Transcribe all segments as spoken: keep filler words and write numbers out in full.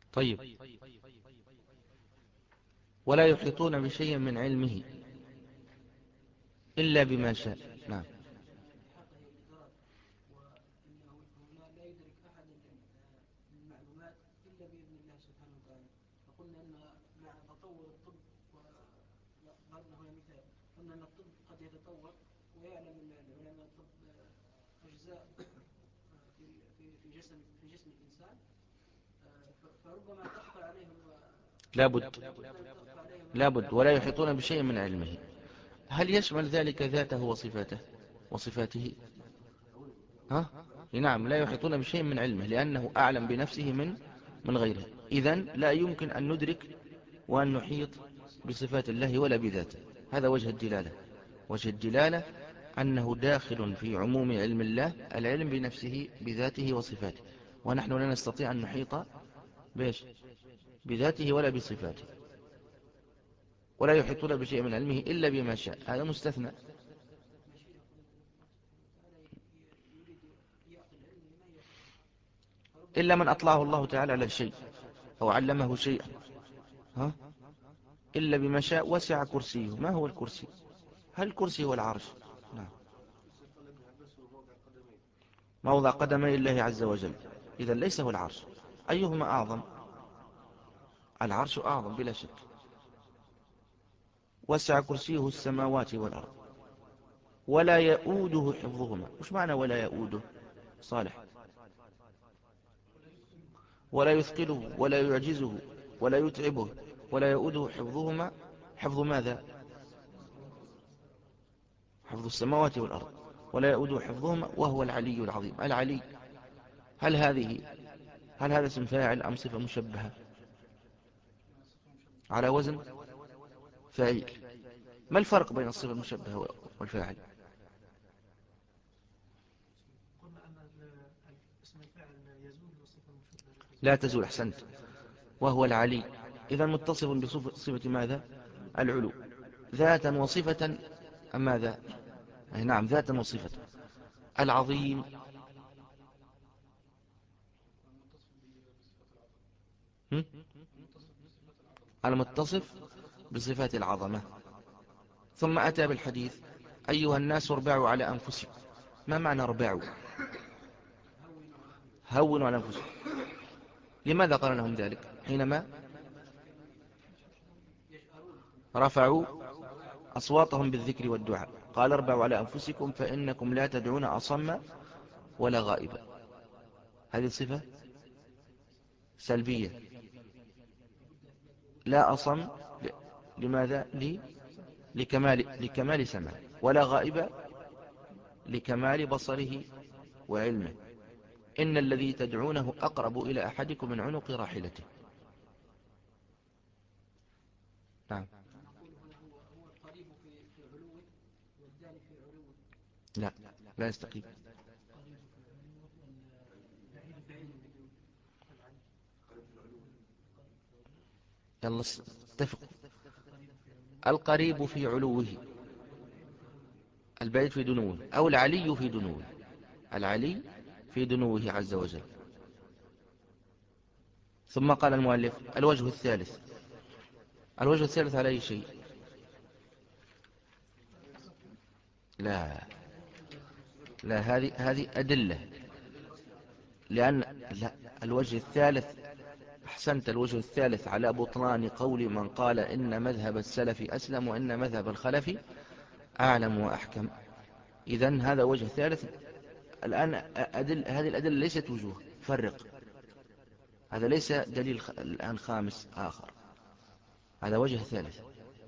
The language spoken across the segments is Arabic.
طيب، ولا يحيطون بشيء من علمه إلا بما شاء. نعم. لابد لابد ولا يحيطون بشيء من علمه. هل يشمل ذلك ذاته وصفاته وصفاته؟ ها؟ نعم، لا يحيطون بشيء من علمه لأنه أعلم بنفسه من من غيره. إذن لا يمكن أن ندرك وأن نحيط بصفات الله ولا بذاته. هذا وجه الدلالة. وجه الدلالة أنه داخل في عموم علم الله، العلم بنفسه بذاته وصفاته، ونحن لا نستطيع أن نحيط بإيش؟ بذاته ولا بصفاته. ولا يحيطون بشيء من علمه إلا بما شاء، هذا مستثنى. إلا من أطلعه الله تعالى على شيء أو علمه شيئا. ها؟ إلا بما شاء. وسع كرسيه. ما هو الكرسي؟ هل الكرسي هو العرش؟ نعم. موضع قدمي الله عز وجل. إذا ليس هو العرش. أيهما أعظم؟ العرش أعظم بلا شك. وسع كرسيه السماوات والأرض ولا يؤوده حفظهما. وش معنى ولا يؤوده صالح؟ ولا يثقله ولا يعجزه ولا يتعبه ولا يؤوده حفظهما. حفظ ماذا؟ حفظ السماوات والأرض. ولا يؤوده حفظهما وهو العلي العظيم. العلي، هل هذه هل هذا اسم فاعل أم صفة مشبهة؟ على وزن فاعل. ما الفرق بين الصفة المشبهة والفاعل؟ لا تزول. أحسنت. وهو العلي. إذا متصف بصفة ماذا؟ العلو. ذاتا وصفة أم ماذا؟ أي نعم، ذاتا وصفة. العظيم. هم؟ المتصف بصفات العظمة. ثم أتى بالحديث أيها الناس اربعوا على أنفسكم. ما معنى اربعوا؟ هونوا على أنفسكم. لماذا قال لهم ذلك حينما رفعوا أصواتهم بالذكر والدعاء؟ قال اربعوا على أنفسكم فإنكم لا تدعون أصم ولا غائبا. هذه صفة سلبية. لا أصم. لماذا؟ لكمال, لكمال سمعه. ولا غائب لكمال بصره وعلمه. إن الذي تدعونه أقرب إلى أحدكم من عنق راحلته. نعم. لا، لا يستقيم. يلا اتفق. القريب في علوه، البعيد في دنوه، أو العلي في دنوه. العلي في دنوه عز وجل. ثم قال المؤلف الوجه الثالث. الوجه الثالث على أي شيء؟ لا لا، هذه هذه أدلة. لأن لا، الوجه الثالث، أحسنت، الوجه الثالث على بطلان قول من قال إن مذهب السلف أسلم وإن مذهب الخلف أعلم وأحكم. إذن هذا وجه ثالث. الآن أدل هذه الأدلة ليست وجوه، فرق. هذا ليس دليل الآن خامس آخر، هذا وجه ثالث.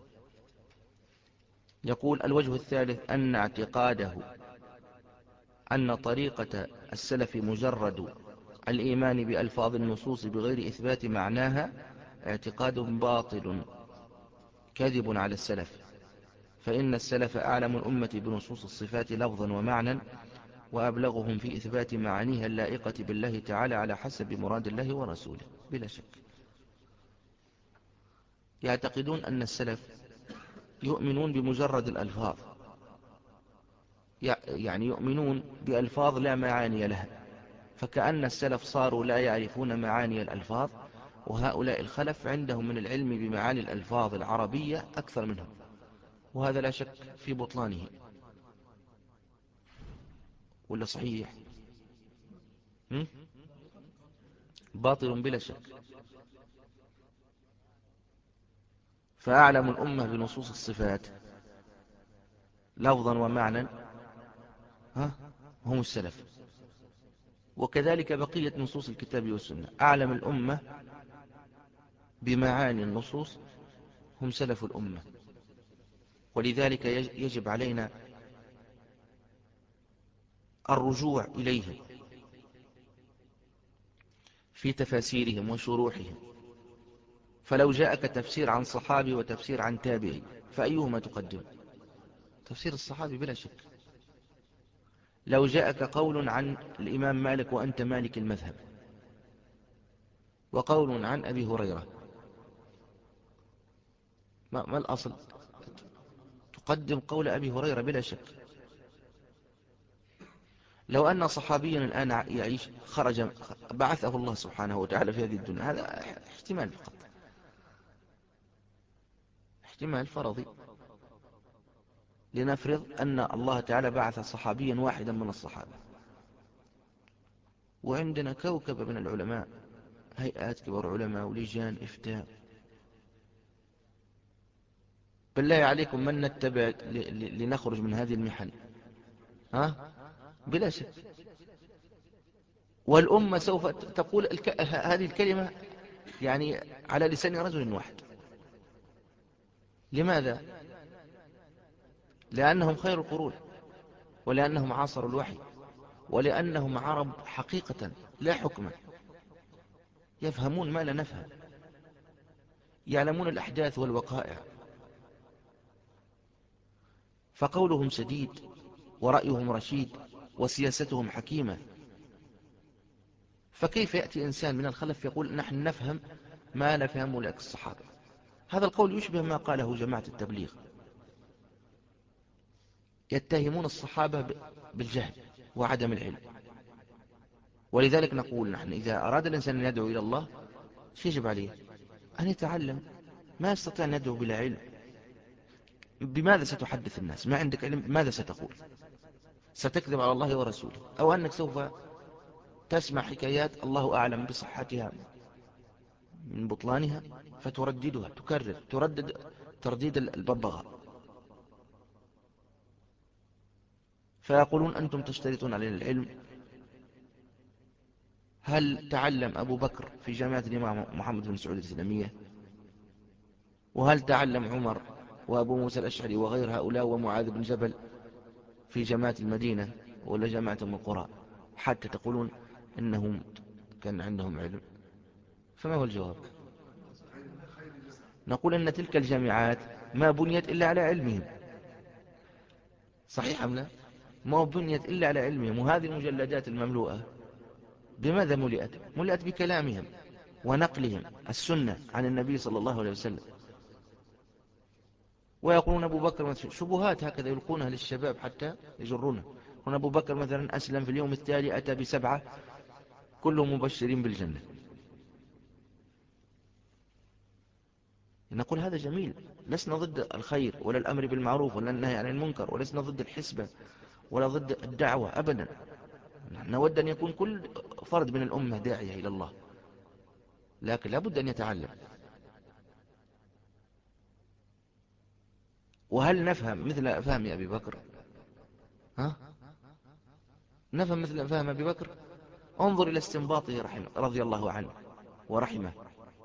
يقول الوجه الثالث أن اعتقاده أن طريقة السلف مجرد الإيمان بألفاظ النصوص بغير إثبات معناها اعتقاد باطل كاذب على السلف. فإن السلف أعلم الأمة بنصوص الصفات لفظا ومعنى، وأبلغهم في إثبات معانيها اللائقة بالله تعالى على حسب مراد الله ورسوله. بلا شك يعتقدون أن السلف يؤمنون بمجرد الألفاظ، يعني يؤمنون بألفاظ لا معاني لها، فكأن السلف صاروا لا يعرفون معاني الألفاظ وهؤلاء الخلف عندهم من العلم بمعاني الألفاظ العربية أكثر منهم، وهذا لا شك في بطلانه، ولا صحيح؟ هم؟ باطل بلا شك. فأعلم الأمة بنصوص الصفات لفظا ومعنى ها هم السلف، وكذلك بقية نصوص الكتاب والسنة. أعلم الأمة بمعاني النصوص هم سلف الأمة، ولذلك يجب علينا الرجوع إليهم في تفاسيرهم وشروحهم. فلو جاءك تفسير عن صحابي وتفسير عن تابعي فأيهما تقدم؟ تفسير الصحابي بلا شك. لو جاءك قول عن الإمام مالك وأنت مالك المذهب، وقول عن أبي هريرة، ما, ما الأصل؟ تقدم قول أبي هريرة بلا شك. لو أن صحابيا الآن يعيش خرج بعثه الله سبحانه وتعالى في هذه الدنيا، هذا احتمال فقط، احتمال فرضي. لنفرض أن الله تعالى بعث صحابيا واحدا من الصحابة، وعندنا كوكب من العلماء، هيئات كبار علماء ولجان إفتاء. بالله عليكم من نتبع لنخرج من هذه المحن؟ ها؟ بلا شك. والأمة سوف تقول الك... هذه الكلمة يعني على لسان رجل واحد. لماذا؟ لأنهم خير القرون، ولأنهم عاصروا الوحي، ولأنهم عرب حقيقة لا حكما، يفهمون ما لا نفهم، يعلمون الأحداث والوقائع، فقولهم سديد ورأيهم رشيد وسياستهم حكيمة. فكيف يأتي إنسان من الخلف يقول نحن نفهم ما لا فهمه لك الصحابة؟ هذا القول يشبه ما قاله جماعة التبليغ، يتهمون الصحابة بالجهل وعدم العلم. ولذلك نقول نحن إذا أراد الإنسان أن يدعو إلى الله شو يجب عليه؟ أن يتعلم. ما يستطيع أن يدعو بلا علم. بماذا ستحدث الناس؟ ما عندك علم، ماذا ستقول؟ ستكذب على الله ورسوله، أو أنك سوف تسمع حكايات الله أعلم بصحتها من بطلانها فترددها، تكرر تردد ترديد الببغاء. فيقولون أنتم تشترطون علينا العلم. هل تعلم أبو بكر في جامعة الإمام محمد بن سعود الإسلامية؟ وهل تعلم عمر وأبو موسى الأشعري وغير هؤلاء ومعاذ بن جبل في جامعة المدينة ولا جامعة من القرى حتى تقولون إنهم كان عندهم علم؟ فما هو الجواب؟ نقول أن تلك الجامعات ما بنيت إلا على علمهم. صحيح أم لا؟ ما بنيت إلا على علمهم. وهذه المجلدات المملوءة بماذا ملئت؟ ملئت بكلامهم ونقلهم السنة عن النبي صلى الله عليه وسلم. ويقولون أبو بكر شبهات هكذا يلقونها للشباب حتى يجرونه. هنا أبو بكر مثلا أسلم في اليوم التالي أتى بسبعة كلهم مبشرين بالجنة. نقول هذا جميل، لسنا ضد الخير ولا الأمر بالمعروف ولا النهي عن المنكر، ولسنا ضد الحسبة ولا ضد الدعوة أبدا. نحن نود أن يكون كل فرد من الأمة داعية إلى الله، لكن لابد أن يتعلم. وهل نفهم مثل فهم أبي بكر؟ ها؟ نفهم مثل فهم أبي بكر؟ انظر إلى استنباطه رحمه رضي الله عنه ورحمه.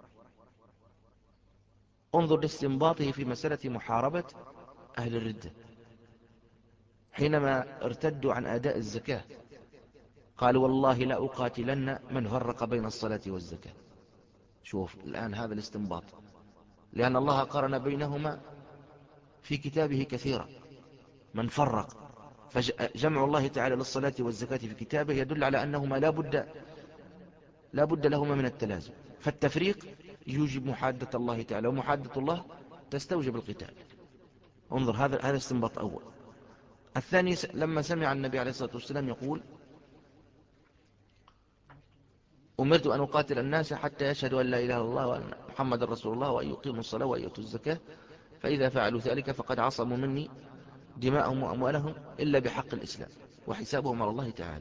انظر لاستنباطه في مسألة محاربة أهل الردة حينما ارتدوا عن أداء الزكاة. قال والله لا أقاتلن من فرق بين الصلاة والزكاة. شوف الآن هذا الاستنباط، لأن الله قارن بينهما في كتابه كثيرا. من فرق، فجمع الله تعالى للصلاة والزكاة في كتابه يدل على أنهما لا بد لا بد لهما من التلازم. فالتفريق يوجب محادة الله تعالى، ومحادة الله تستوجب القتال. انظر هذا هذا استنباط أول. الثاني لما سمع النبي عليه الصلاة والسلام يقول أمرت أن أقاتل الناس حتى يشهدوا أن لا إله إلا الله وأن محمد رسول الله وأن يقيموا الصلاة وأن يؤتوا الزكاة، فإذا فعلوا ذلك فقد عصموا مني دماءهم وأموالهم إلا بحق الإسلام وحسابهم على الله تعالى.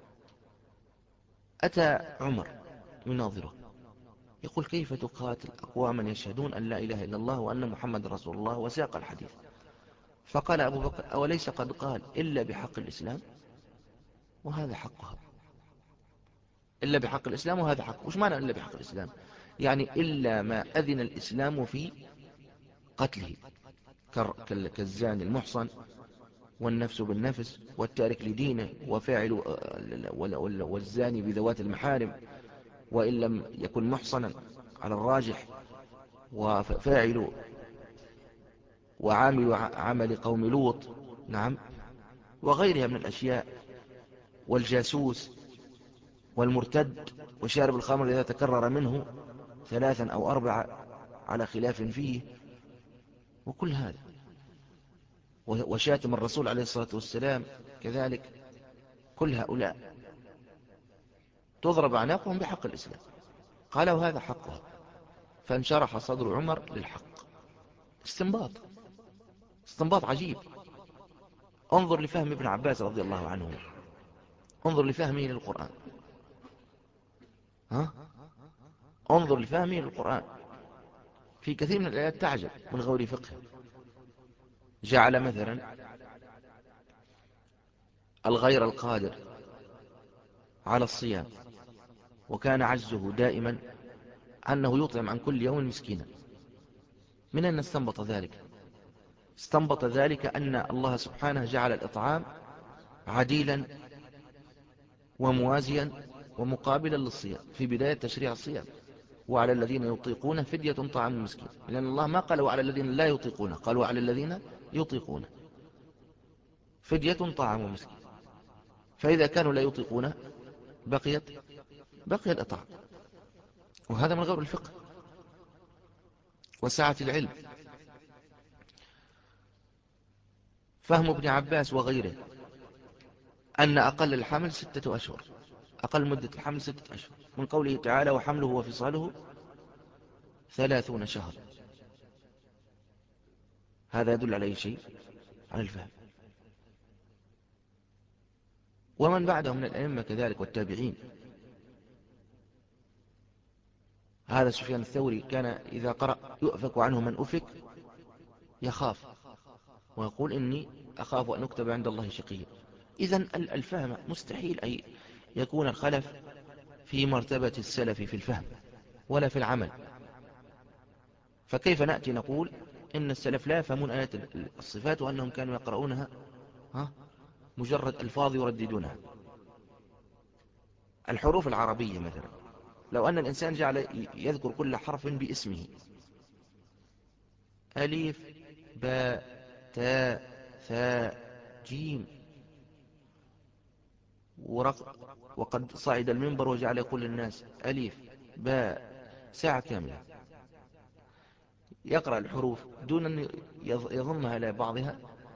أتى عمر يناظره يقول: كيف تقاتل أقواما يشهدون أن لا إله إلا الله وأن محمد رسول الله؟ وساق الحديث. فقال أبو بكر: أوليس قد قال إلا بحق الإسلام؟ وهذا حقها، إلا بحق الإسلام وهذا حق. وش معنى إلا بحق الإسلام؟ يعني إلا ما أذن الإسلام في قتله، كالزاني المحصن والنفس بالنفس والتارك لدينه وفاعل والزاني بذوات المحارم، وإن لم يكن محصنا على الراجح، وفاعل وعامل عمل قوم لوط، نعم، وغيرها من الأشياء، والجاسوس والمرتد وشارب الخمر إذا تكرر منه ثلاثا أو أربعة على خلاف فيه، وكل هذا، وشاتم الرسول عليه الصلاة والسلام كذلك. كل هؤلاء تضرب أعناقهم بحق الإسلام. قال: وهذا حقها. فانشرح صدر عمر للحق. استنباط استنباط عجيب. انظر لفهم ابن عباس رضي الله عنه، انظر لفهمه للقرآن، ها؟ انظر لفهمه للقرآن. في كثير من الآيات تعجب من غور فقه. جعل مثلا الغير القادر على الصيام وكان عجزه دائما أنه يطعم عن كل يوم مسكينا. من أين استنبط ذلك؟ استنبط ذلك أن الله سبحانه جعل الإطعام عديلا وموازيا ومقابلا للصيام في بداية تشريع الصيام. وعلى الذين يطيقون فدية طعام مسكين، لأن الله ما قال وعلى الذين لا يطيقون، قال وعلى الذين يطيقون فدية طعام مسكين. فإذا كانوا لا يطيقون بقيت بقي الإطعام. وهذا من غير الفقه وسعة العلم. فهم ابن عباس وغيره أن أقل الحمل ستة أشهر، أقل مدة الحمل ستة أشهر، من قوله تعالى: وحمله وفصاله ثلاثون شهر. هذا يدل على أي شيء؟ على الفهم. ومن بعدهم من الأئمة كذلك والتابعين. هذا سفيان الثوري كان إذا قرأ يؤفك عنه من أفك يخاف ويقول: إني أخاف أن أكتب عند الله شقيا. إذن الفهم مستحيل أن يكون الخلف في مرتبة السلف في الفهم ولا في العمل. فكيف نأتي نقول إن السلف لا يفهمون آيات الصفات وأنهم كانوا يقرؤونها ها مجرد ألفاظ يرددونها؟ الحروف العربية مثلا، لو أن الإنسان جعل يذكر كل حرف باسمه: ألف باء تاء ثاء جيم، وقد صعد المنبر وجعل يقول للناس ألف باء، ساعة كاملة يقرأ الحروف دون أن يضمها إلى بعضها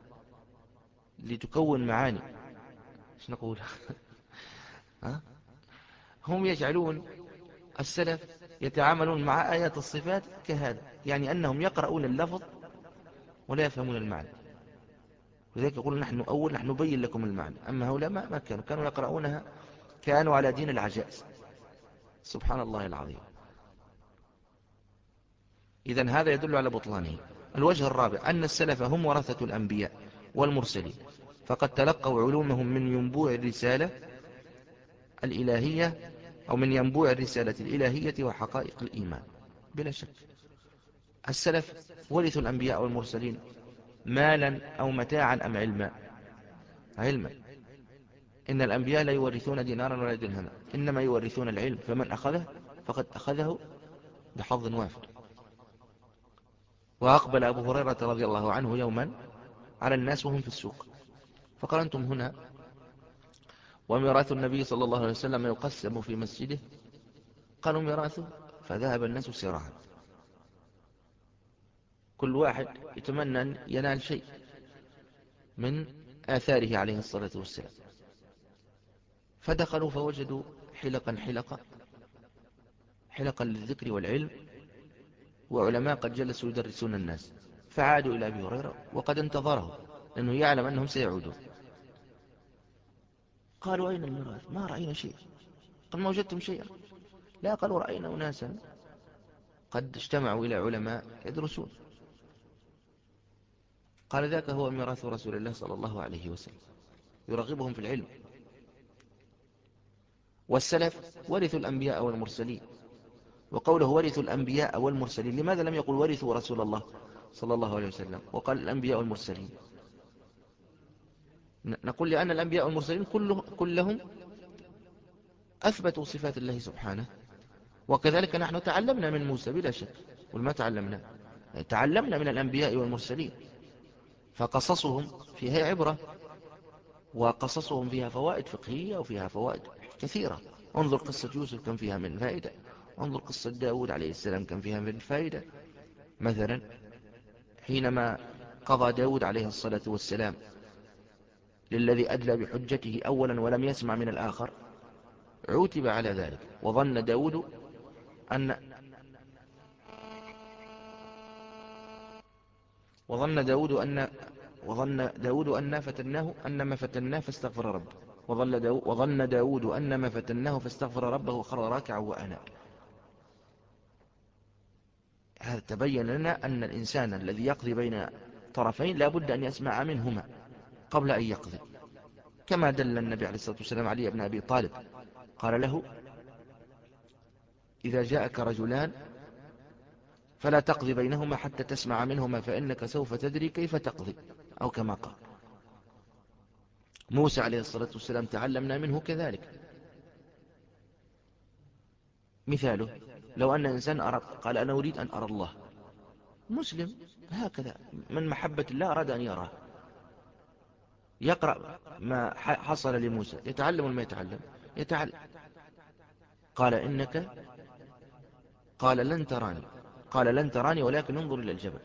لتكون معاني. ايش نقول؟ ها؟ هم يجعلون السلف يتعاملون مع آيات الصفات كهذا، يعني أنهم يقرؤون اللفظ ولا يفهمون المعنى. لذلك يقول: نحن أول نحن نبين لكم المعنى. أما هؤلاء ما ما كانوا كانوا يقرؤونها، كانوا على دين العجائز. سبحان الله العظيم. إذن هذا يدل على بطلانه. الوجه الرابع أن السلف هم ورثة الأنبياء والمرسلين، فقد تلقوا علومهم من ينبوع الرسالة الإلهية، أو من ينبوع الرسالة الإلهية وحقائق الإيمان. بلا شك السلف ورثوا الأنبياء والمرسلين مالا أو متاعا أم علما؟ علما. إن الأنبياء لا يورثون دينارا ولا درهما، إنما يورثون العلم، فمن أخذه فقد أخذه بحظ وافر. وأقبل أبو هريرة رضي الله عنه يوما على الناس وهم في السوق، فقال: أنتم هنا وميراث النبي صلى الله عليه وسلم يقسم في مسجده؟ قالوا: ميراثه. فذهب الناس سراعا، كل واحد يتمنى أن ينال شيء من آثاره عليه الصلاة والسلام. فدخلوا فوجدوا حلقا حلقا حلقا للذكر والعلم، وعلماء قد جلسوا يدرسون الناس، فعادوا إلى أبي هريرة وقد انتظرهم لأنه يعلم أنهم سيعودون. قالوا أين الميراث؟ ما رأينا شيء. قال ما وجدتم شيئا؟ لا، قالوا رأينا أناسا قد اجتمعوا إلى علماء يدرسون. قال ذاك هو ميراث رسول الله صلى الله عليه وسلم، يرغبهم في العلم. والسلف ورثوا الأنبياء والمرسلين، وقوله ورثوا الأنبياء والمرسلين، لماذا لم يقل ورثوا رسول الله صلى الله عليه وسلم وقال الأنبياء والمرسلين؟ نقول لأن الأنبياء والمرسلين كله كلهم أثبتوا صفات الله سبحانه، وكذلك نحن تعلمنا من موسى بلا شك. وما تعلمنا؟ تعلمنا من الأنبياء والمرسلين، فقصصهم فيها عبرة، وقصصهم فيها فوائد فقهية وفيها فوائد كثيرة. انظر قصة يوسف كم فيها من فائدة، انظر قصة داود عليه السلام كم فيها من فائدة. مثلا حينما قضى داود عليه الصلاة والسلام للذي أدلى بحجته أولا ولم يسمع من الآخر، عوتب على ذلك. وظن داود أن وظن داود أن وظن داود أن فتناه أنما فتناه فاستغفر ربه وظن داود, وظن داود أنما فتناه فاستغفر ربه وخر راكعا وأناب. هذا تبين لنا أن الإنسان الذي يقضي بين طرفين لا بد أن يسمع منهما قبل أن يقضي، كما دل النبي عليه الصلاة والسلام علي بن أبي طالب، قال له إذا جاءك رجلان فلا تقضي بينهما حتى تسمع منهما فإنك سوف تدري كيف تقضي، أو كما قال. موسى عليه الصلاة والسلام تعلمنا منه كذلك. مثاله لو أن إنسان أراد قال أنا أريد أن أرى الله، مسلم هكذا من محبة الله أراد أن يراه، يقرأ ما حصل لموسى، يتعلم ولا ما يتعلم؟ يتعلم. قال إنك قال لن تراني قال لن تراني ولكن انظر إلى الجبل.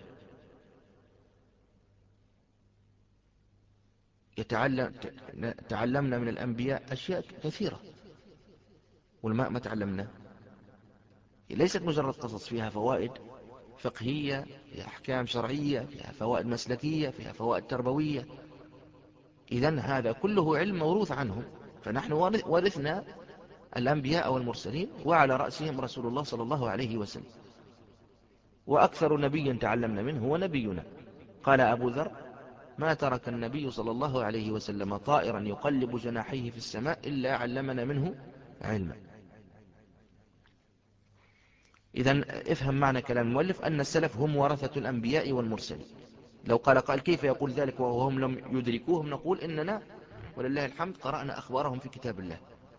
يتعلم. تعلمنا من الأنبياء أشياء كثيرة، والماء ما تعلمنا. ليست مجرد قصص، فيها فوائد فقهية، فيها أحكام شرعية، فيها فوائد مسلكية، فيها فوائد تربوية. إذن هذا كله علم موروث عنهم، فنحن ورثنا الأنبياء والمرسلين، وعلى رأسهم رسول الله صلى الله عليه وسلم. وأكثر نبي تعلمنا منه هو نبينا. قال أبو ذر ما ترك النبي صلى الله عليه وسلم طائرا يقلب جناحيه في السماء إلا علمنا منه علما. إذن افهم معنى كلام المؤلف أن السلف هم ورثة الأنبياء والمرسلين. لو قال قال كيف يقول ذلك وهم لم يدركوهم، نقول إننا ولله الحمد قرأنا أخبارهم في كتاب الله.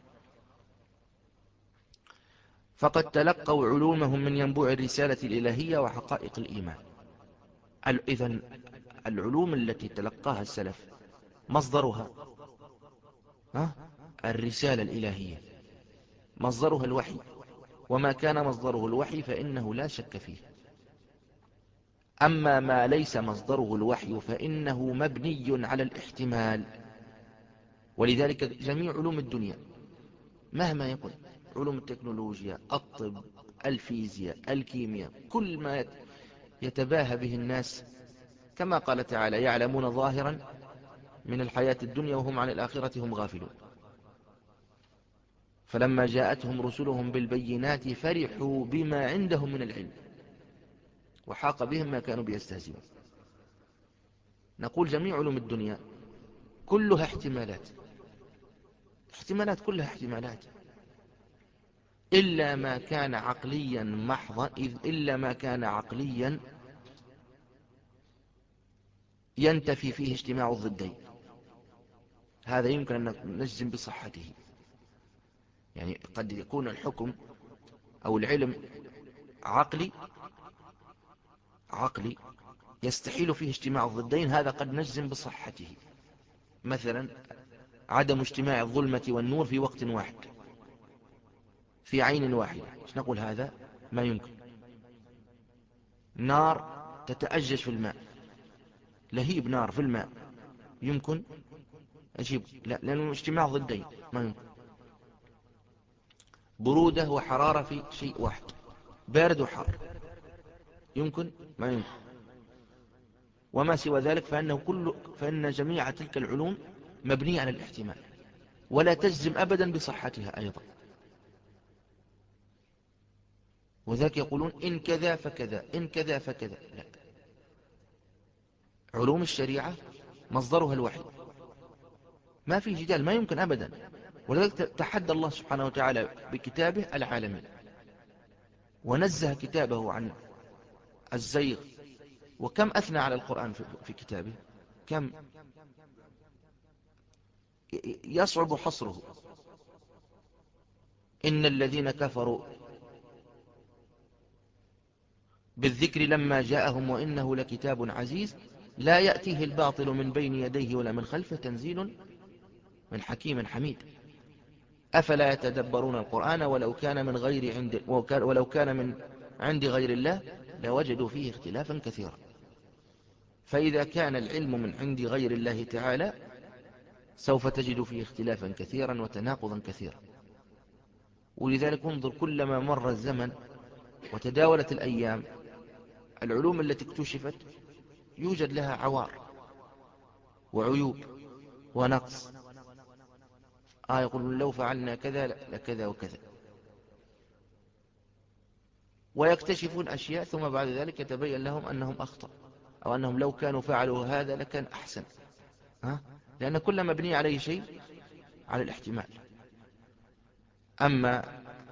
فقد تلقوا علومهم من ينبوع الرسالة الإلهية وحقائق الإيمان. إذن العلوم التي تلقاها السلف مصدرها ها؟ الرسالة الإلهية، مصدرها الوحي، وما كان مصدره الوحي فإنه لا شك فيه. أما ما ليس مصدره الوحي فإنه مبني على الاحتمال. ولذلك جميع علوم الدنيا مهما يكن، علوم التكنولوجيا، الطب، الفيزياء، الكيمياء، كل ما يتباهى به الناس، كما قال تعالى يعلمون ظاهرا من الحياة الدنيا وهم عن الآخرة هم غافلون. فلما جاءتهم رسلهم بالبينات فرحوا بما عندهم من العلم وحاق بهم ما كانوا بيستهزئون. نقول جميع علوم الدنيا كلها احتمالات، احتمالات كلها احتمالات، إلا ما كان عقليا محضا، إذ إلا ما كان عقليا ينتفي فيه اجتماع الضدين، هذا يمكن أن نجزم بصحته. يعني قد يكون الحكم أو العلم عقلي عقلي يستحيل فيه اجتماع الضدين، هذا قد نجزم بصحته. مثلا عدم اجتماع الظلمة والنور في وقت واحد في عين واحدة، ايش نقول؟ هذا ما يمكن. نار تتأجج في الماء، لهيب نار في الماء، يمكن؟ أجيب لا، لأنه اجتماع ضدين ما يمكن. برودة وحرارة في شيء واحد، بارد وحار، يمكن؟ ما يمكن. وما سوى ذلك فإنه كل فإن جميع تلك العلوم مبنية على الاحتمال، ولا تجزم أبدا بصحتها أيضا. وذلك يقولون إن كذا فكذا، إن كذا فكذا. لا، علوم الشريعة مصدرها الوحي، ما في جدال، ما يمكن أبدا. ولذلك تحدى الله سبحانه وتعالى بكتابه العالمين، ونزه كتابه عن الزيغ. وكم أثنى على القرآن في كتابه، كم يصعب حصره. إن الذين كفروا بالذكر لما جاءهم وإنه لكتاب عزيز لا يأتيه الباطل من بين يديه ولا من خلفه تنزيل من حكيم حميد. أفلا يتدبرون القرآن ولو كان من غير عند ولو كان من عند غير الله لوجدوا فيه اختلافا كثيرا. فإذا كان العلم من عند غير الله تعالى سوف تجد فيه اختلافا كثيرا وتناقضا كثيرا. ولذلك انظر، كلما مر الزمن وتداولت الأيام، العلوم التي اكتشفت يوجد لها عوار وعيوب ونقص. آه يقولون لو فعلنا كذا لكذا وكذا، ويكتشفون أشياء ثم بعد ذلك يتبين لهم أنهم أخطأ، أو أنهم لو كانوا فعلوا هذا لكان أحسن. ها؟ لأن كل مبني عليه شيء على الاحتمال. أما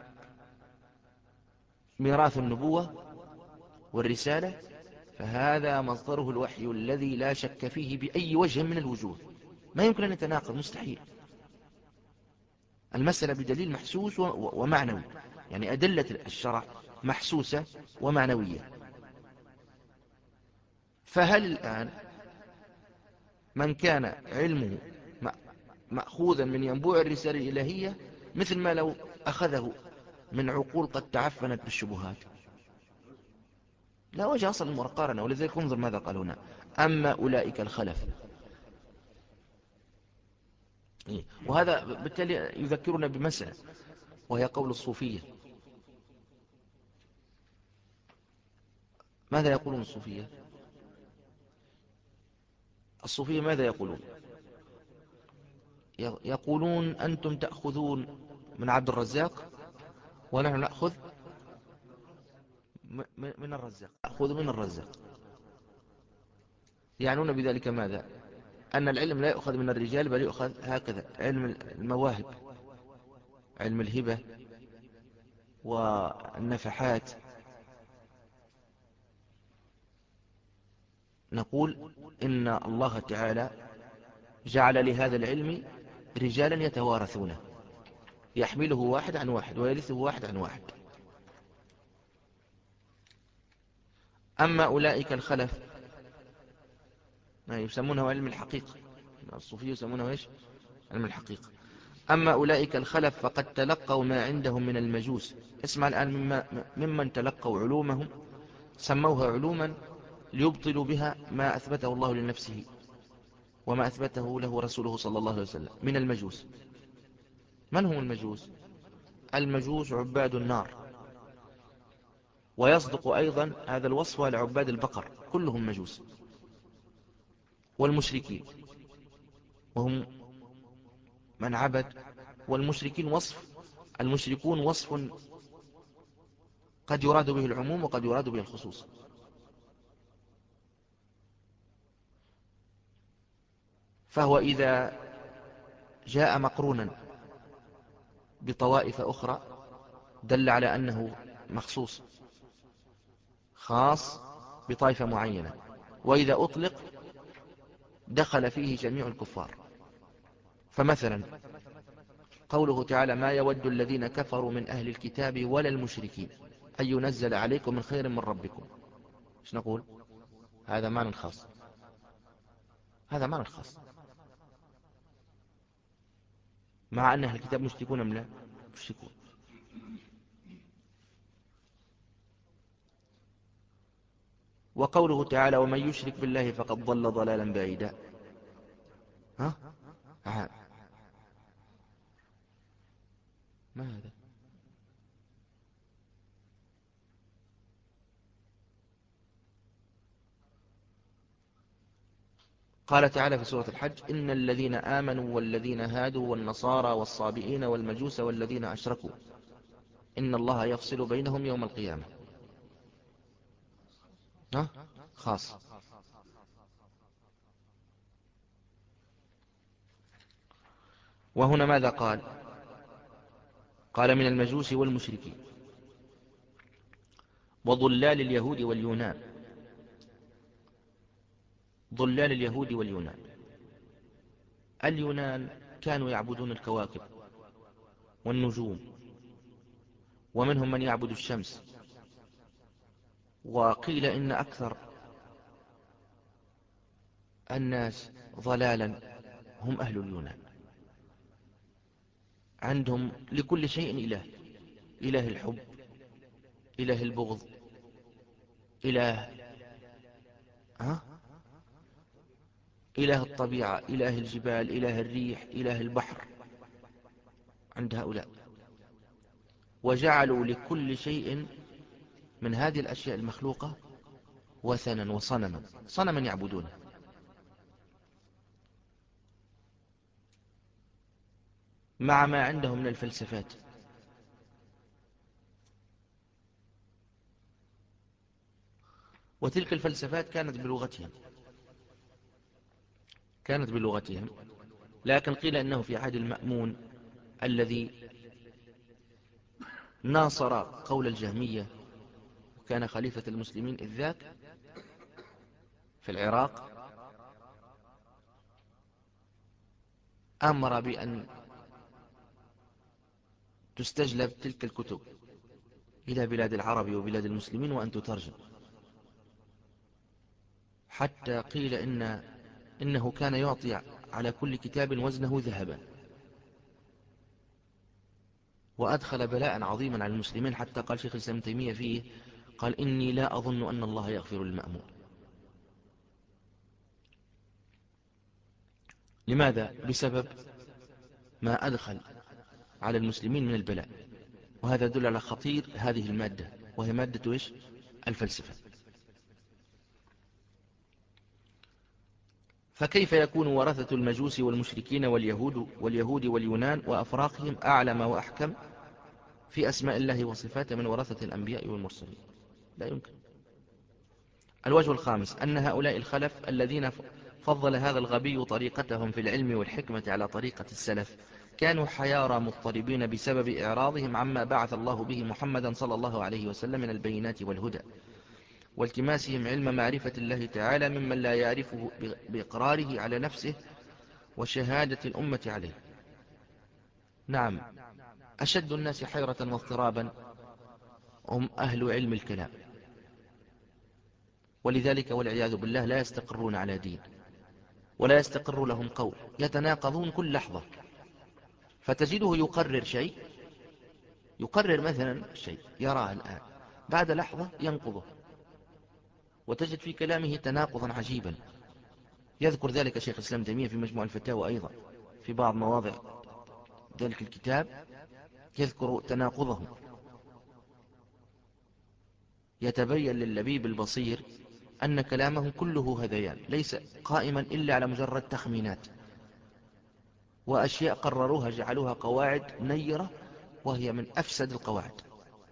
ميراث النبوة والرسالة فهذا مصدره الوحي الذي لا شك فيه بأي وجه من الوجوه، ما يمكن أن يتناقض، مستحيل. المسألة بدليل محسوس ومعنوي، يعني أدلة الشرع محسوسة ومعنوية. فهل الآن من كان علمه مأخوذا من ينبوع الرسالة الإلهية مثل ما لو أخذه من عقول قد تعفنت بالشبهات؟ لا وجه أصل المقارنة. ولذلك انظر ماذا قال هنا: أما أولئك الخلف. وهذا بالتالي يذكرنا بمسألة، وهي قول الصوفية. ماذا يقولون الصوفية؟ الصوفية ماذا يقولون؟ يقولون أنتم تأخذون من عبد الرزاق ونحن نأخذ من الرزاق، أخذ من الرزاق. يعنون بذلك ماذا؟ أن العلم لا يؤخذ من الرجال بل يؤخذ هكذا، علم المواهب، علم الهبة والنفحات. نقول إن الله تعالى جعل لهذا العلم رجالا يتوارثونه، يحمله واحد عن واحد ويرثه واحد عن واحد. أما أولئك الخلف يسمونه علم الحقيقة، الصوفية يسمونه إيش؟ علم الحقيقة. أما أولئك الخلف فقد تلقوا ما عندهم من المجوس. اسمع الآن مما ممن تلقوا علومهم سموها علوما ليبطلوا بها ما أثبته الله لنفسه وما أثبته له رسوله صلى الله عليه وسلم من المجوس. من هم المجوس؟ المجوس عباد النار، ويصدق أيضا هذا الوصف على عباد البقر، كلهم مجوس. والمشركين وهم من عبد. والمشركين وصف، المشركون وصف قد يراد به العموم وقد يراد به الخصوص. فهو إذا جاء مقرونا بطوائف أخرى دل على أنه مخصوص خاص بطائفة معينة، وإذا أطلق دخل فيه جميع الكفار. فمثلا قوله تعالى: ما يود الذين كفروا من أهل الكتاب ولا المشركين أن ينزل عليكم من خير من ربكم. ايش نقول؟ هذا معنى خاص، هذا معنى خاص، مع أن أهل الكتاب مشركون أم لا؟ مشركون. وقوله تعالى: ومن يشرك بالله فقد ضل ضلالا بعيدا. ها؟ ها. ما هذا؟ قال تعالى في سورة الحج: إن الذين آمنوا والذين هادوا والنصارى والصابئين والمجوس والذين أشركوا إن الله يفصل بينهم يوم القيامة. ها؟ خاص. وهنا ماذا قال؟ قال: من المجوس والمشركين وضلال اليهود واليونان. ضلال اليهود واليونان، اليونان كانوا يعبدون الكواكب والنجوم، ومنهم من يعبد الشمس. وقيل إن أكثر الناس ضلالا هم أهل اليونان. عندهم لكل شيء إله: إله الحب، إله البغض، إله ها؟ إله الطبيعة، إله الجبال، إله الريح، إله البحر. عند هؤلاء وجعلوا لكل شيء من هذه الأشياء المخلوقة وثنا وصنما، صنما يعبدونه. مع ما عندهم من الفلسفات. وتلك الفلسفات كانت بلغتهم كانت بلغتهم لكن قيل إنه في عهد المأمون الذي ناصر قول الجهمية وكان خليفة المسلمين إذ ذاك في العراق، أمر بأن تستجلب تلك الكتب إلى بلاد العرب وبلاد المسلمين وأن تترجم، حتى قيل إن إنه كان يعطي على كل كتاب وزنه ذهبا، وأدخل بلاء عظيما على المسلمين، حتى قال شيخ الإسلام ابن تيمية فيه، قال: إني لا أظن أن الله يغفر للمأمون. لماذا؟ بسبب ما أدخل على المسلمين من البلاء. وهذا يدل على خطير هذه المادة، وهي مادة إيش؟ الفلسفة. فكيف يكون ورثة المجوس والمشركين واليهود واليهود واليونان وأفراقهم أعلم وأحكم في أسماء الله وصفاته من ورثة الأنبياء والمرسلين؟ لا يمكن. الوجه الخامس: أن هؤلاء الخلف الذين فضل هذا الغبي طريقتهم في العلم والحكمة على طريقة السلف كانوا حيارى مضطربين بسبب إعراضهم عما بعث الله به محمدا صلى الله عليه وسلم من البينات والهدى، والتماسهم علم معرفة الله تعالى ممن لا يعرفه بإقراره على نفسه وشهادة الأمة عليه. نعم، أشد الناس حيرة واضطرابا هم أهل علم الكلام، ولذلك والعياذ بالله لا يستقرون على دين، ولا يستقر لهم قول، يتناقضون كل لحظة. فتجده يقرر شيء، يقرر مثلا شيء يراه الآن، بعد لحظة ينقضه، وتجد في كلامه تناقضا عجيبا. يذكر ذلك شيخ الإسلام تيمية في مجموع الفتاوى أيضا، في بعض مواضع ذلك الكتاب يذكر تناقضهم. يتبين لللبيب البصير أن كلامهم كله هذيان، ليس قائما إلا على مجرد تخمينات، وأشياء قرروها جعلوها قواعد نيرة، وهي من أفسد القواعد.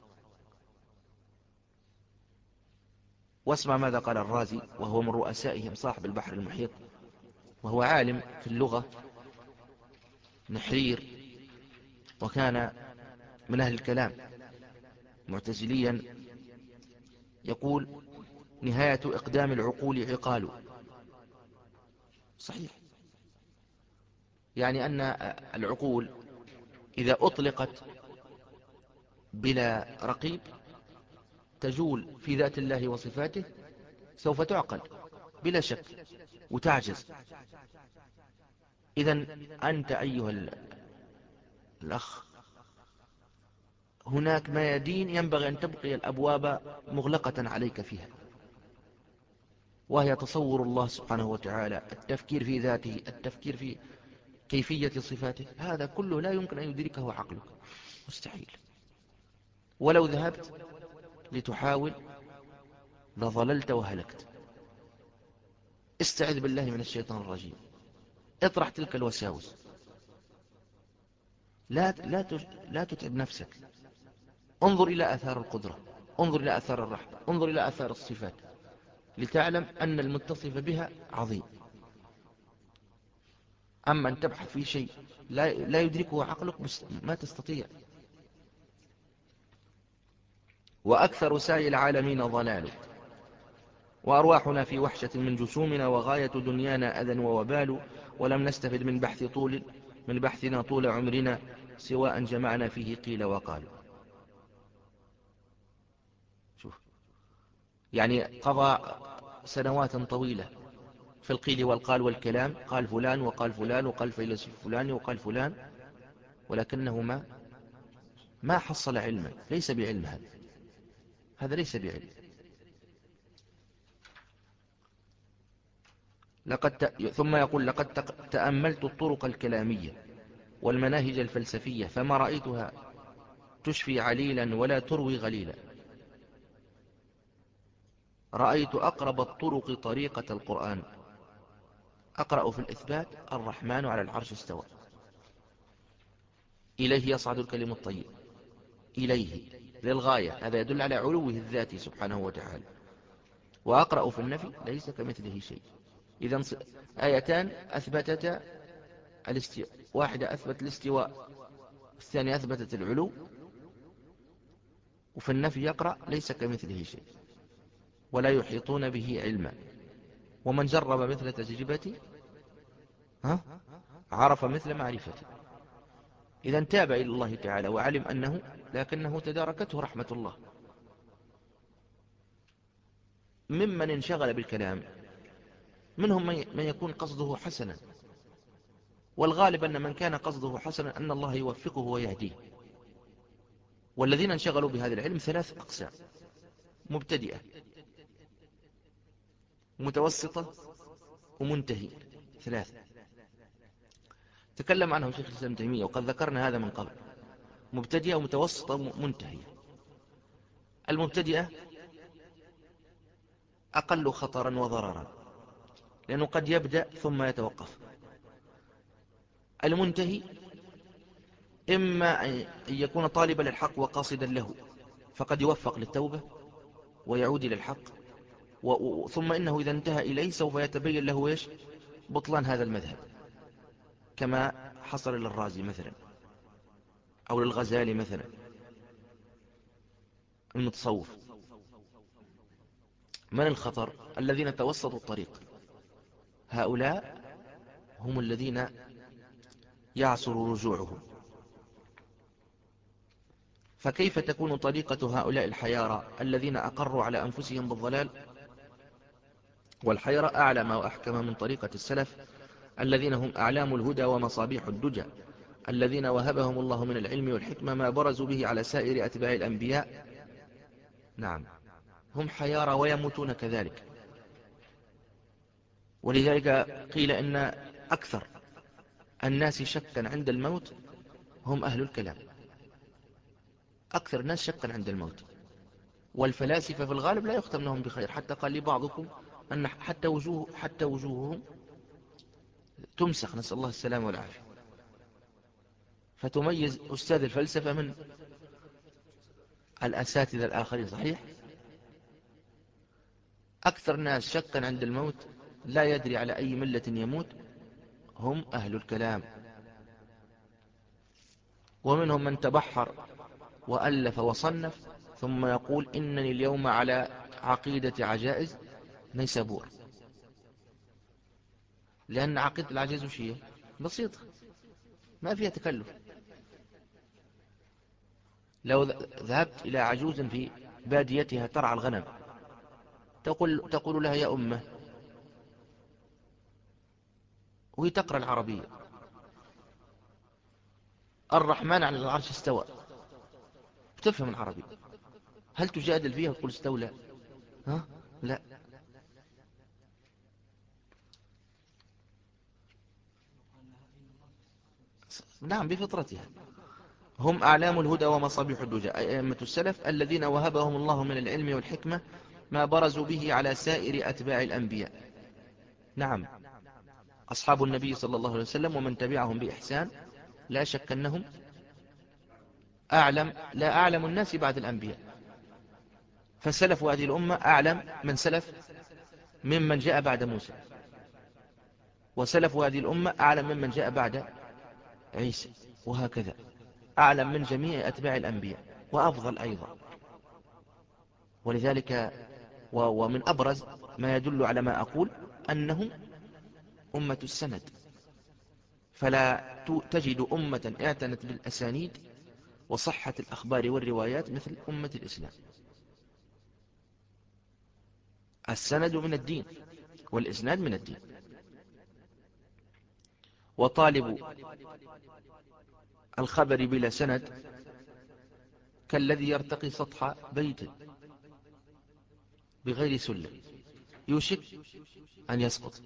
واسمع ماذا قال الرازي، وهو من رؤسائهم صاحب البحر المحيط، وهو عالم في اللغة نحرير، وكان من أهل الكلام معتزليا. يقول: نهاية إقدام العقول عقال. صحيح، يعني أن العقول إذا أطلقت بلا رقيب تجول في ذات الله وصفاته سوف تعقل بلا شك وتعجز. إذن أنت أيها الأخ، هناك ميادين ينبغي أن تبقي الأبواب مغلقة عليك فيها، وهي تصور الله سبحانه وتعالى، التفكير في ذاته، التفكير في كيفية صفاته. هذا كله لا يمكن أن يدركه عقلك، مستحيل. ولو ذهبت لتحاول لظللت وهلكت. استعذ بالله من الشيطان الرجيم، اطرح تلك الوساوس، لا لا لا تتعب نفسك. انظر إلى آثار القدرة، انظر إلى آثار الرحمة، انظر إلى آثار الصفات، لتعلم أن المتصف بها عظيم. أما أن تبحث في شيء لا لا يدركه عقلك بس ما تستطيع. وأكثر سعي العالمين ضلال، وأرواحنا في وحشة من جسومنا، وغاية دنيانا أذى ووبال، ولم نستفد من بحث طول من بحثنا طول عمرنا، سواء جمعنا فيه قيل وقالوا. شوف، يعني قضى سنوات طويلة في القيل والقال والكلام، قال فلان وقال فلان وقال فيلسوف فلان وقال فلان، ولكنه ما ما حصل علما، ليس بعلم، هذا هذا ليس بعلم. لقد ت... ثم يقول: لقد تأملت الطرق الكلامية والمناهج الفلسفية، فما رأيتها تشفي عليلا ولا تروي غليلا. رأيت أقرب الطرق طريقة القرآن، أقرأ في الإثبات: الرحمن على العرش استوى، إليه يصعد الكلم الطيب، إليه للغاية، هذا يدل على علوه الذاتي سبحانه وتعالى. وأقرأ في النفي: ليس كمثله شيء. إذن آيتان أثبتتا الاستواء، واحدة أثبت الاستواء، الثانية أثبتت العلو. وفي النفي يقرأ: ليس كمثله شيء ولا يحيطون به علما، ومن جرب مثل تجربتي ها عرف مثل معرفتي. إذا تاب إلى الله تعالى وعلم أنه، لكنه تداركته رحمة الله. ممن انشغل بالكلام منهم من يكون قصده حسنا، والغالب أن من كان قصده حسنا أن الله يوفقه ويهديه. والذين انشغلوا بهذا العلم ثلاث أقسام: مبتدئة، متوسطة، ومنتهي. ثلاث تكلم عنهم شيخ الإسلام ابن تيمية، وقد ذكرنا هذا من قبل: مبتدئة ومتوسطة ومنتهية. المبتدئة أقل خطرا وضررا، لأنه قد يبدأ ثم يتوقف. المنتهي إما أن يكون طالبا للحق وقاصدا له، فقد يوفق للتوبة ويعود إلى الحق، ثم إنه إذا انتهى إليه سوف يتبين له إيش بطلان هذا المذهب، كما حصل للرازي مثلا، أو للغزالي مثلا المتصوف. من الخطر؟ الذين توسطوا الطريق، هؤلاء هم الذين يعسر رجوعهم. فكيف تكون طريقة هؤلاء الحيارى الذين أقروا على أنفسهم بالضلال؟ والحيرة أعلم وأحكم من طريقة السلف الذين هم أعلام الهدى ومصابيح الدجى، الذين وهبهم الله من العلم والحكمة ما برزوا به على سائر أتباع الأنبياء. نعم، هم حيارى ويموتون كذلك. ولذلك قيل إن أكثر الناس شكا عند الموت هم أهل الكلام، أكثر الناس شكا عند الموت. والفلاسفة في الغالب لا يختم لهم بخير، حتى قال لي بعضكم أن حتى وجوه حتى وجوههم تمسخ، نسأل الله السلامة والعافية. فتميز أستاذ الفلسفة من الأساتذة الآخرين. صحيح، أكثر ناس شكا عند الموت لا يدري على أي ملة يموت هم أهل الكلام. ومنهم من تبحر وألف وصنف ثم يقول: إنني اليوم على عقيدة عجائز نيسابور. لأن عقيدة العجائز وش هي؟ بسيطة، ما فيها تكلف. لو ذهبت إلى عجوز في باديتها ترعى الغنم، تقول, تقول لها: يا أمه، وهي تقرأ العربية: الرحمن على العرش استوى، بتفهم العربي. هل تجادل فيها وتقول استولى؟ ها؟ لا. نعم، بفطرتها. هم أعلام الهدى ومصابيح الدجى، أئمة السلف الذين وهبهم الله من العلم والحكمة ما برزوا به على سائر أتباع الأنبياء. نعم، أصحاب النبي صلى الله عليه وسلم ومن تبعهم بإحسان لا شك أنهم أعلم لا أعلم الناس بعد الأنبياء. فسلف هذه الأمة أعلم من سلف ممن جاء بعد موسى، وسلف هذه الأمة أعلم ممن جاء بعد عيسى، وهكذا أعلم من جميع أتباع الأنبياء وأفضل أيضا. ولذلك ومن أبرز ما يدل على ما أقول أنهم أمة السند، فلا تجد أمة اعتنت بالأسانيد وصحة الأخبار والروايات مثل أمة الإسلام. السند من الدين والإسناد من الدين. وطالب الخبر بلا سند كالذي يرتقي سطح بيت بغير سلم يوشك أن يسقط.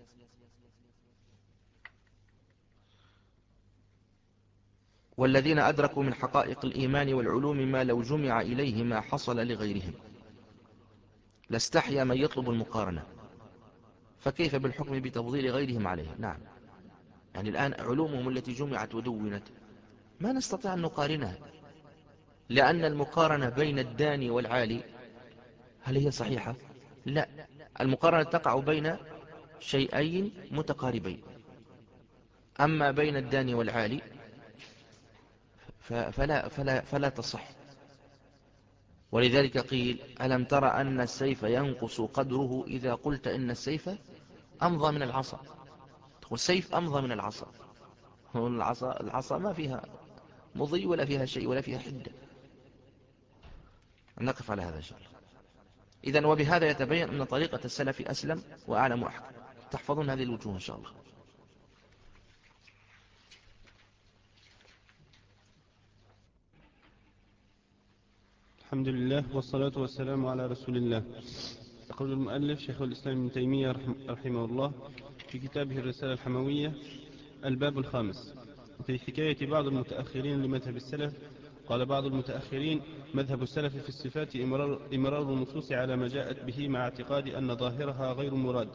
والذين أدركوا من حقائق الإيمان والعلوم ما لو جمع إليه ما حصل لغيرهم لاستحيا من يطلب المقارنة، فكيف بالحكم بتفضيل غيرهم عليه؟ نعم، يعني الآن علومهم التي جمعت ودونت ما نستطيع أن نقارنها، لأن المقارنة بين الداني والعالي هل هي صحيحة؟ لا، المقارنة تقع بين شيئين متقاربين، أما بين الداني والعالي فلا, فلا, فلا تصح. ولذلك قيل ألم ترى أن السيف ينقص قدره إذا قلت إن السيف أمضى من العصا؟ والسيف أمضى من العصا، العصا, العصا ما فيها مضي ولا فيها شيء ولا فيها حدة. نقف على هذا إن شاء الله. إذن وبهذا يتبين أن طريقة السلف أسلم وأعلم وأحكم. تحفظون هذه الوجوه إن شاء الله. الحمد لله والصلاة والسلام على رسول الله. يقول المؤلف شيخ الإسلام ابن تيمية رحمه الله في كتابه الرسالة الحموية: الباب الخامس. في حكاية بعض المتأخرين لمذهب السلف. قال بعض المتأخرين: مذهب السلف في الصفات إمرار, إمرار النصوص على ما جاءت به مع اعتقاد أن ظاهرها غير مراد.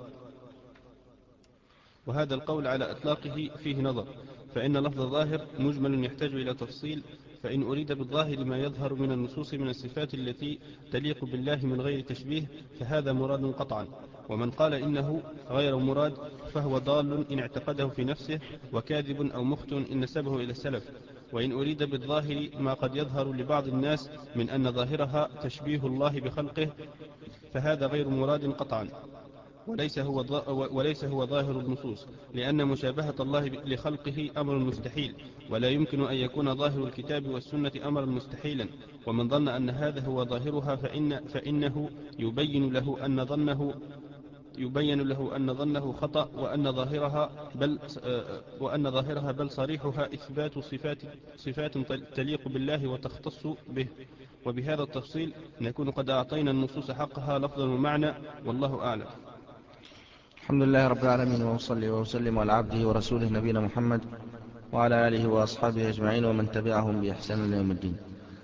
وهذا القول على إطلاقه فيه نظر، فإن لفظ ظاهر مجمل يحتاج إلى تفصيل، فإن أريد بالظاهر ما يظهر من النصوص من الصفات التي تليق بالله من غير تشبيه فهذا مراد قطعا. ومن قال إنه غير مراد فهو ضال إن اعتقده في نفسه، وكاذب أو مخت إن نسبه إلى السلف. وإن أريد بالظاهر ما قد يظهر لبعض الناس من أن ظاهرها تشبيه الله بخلقه فهذا غير مراد قطعا، وليس هو, وليس هو ظاهر النصوص، لأن مشابهة الله لخلقه أمر مستحيل، ولا يمكن أن يكون ظاهر الكتاب والسنة أمرا مستحيلا. ومن ظن أن هذا هو ظاهرها فإن فإنه يبين له أن ظنه يبين له أن ظنه خطأ، وأن ظاهرها بل وأن ظاهرها بل صريحها إثبات صفات صفات تليق بالله وتختص به. وبهذا التفصيل نكون قد أعطينا النصوص حقها لفظا ومعنى، والله أعلم. الحمد لله رب العالمين، وأصلي وأسلم على عبده ورسوله نبينا محمد وعلى آله وأصحابه أجمعين ومن تبعهم بإحسان إلى يوم الدين.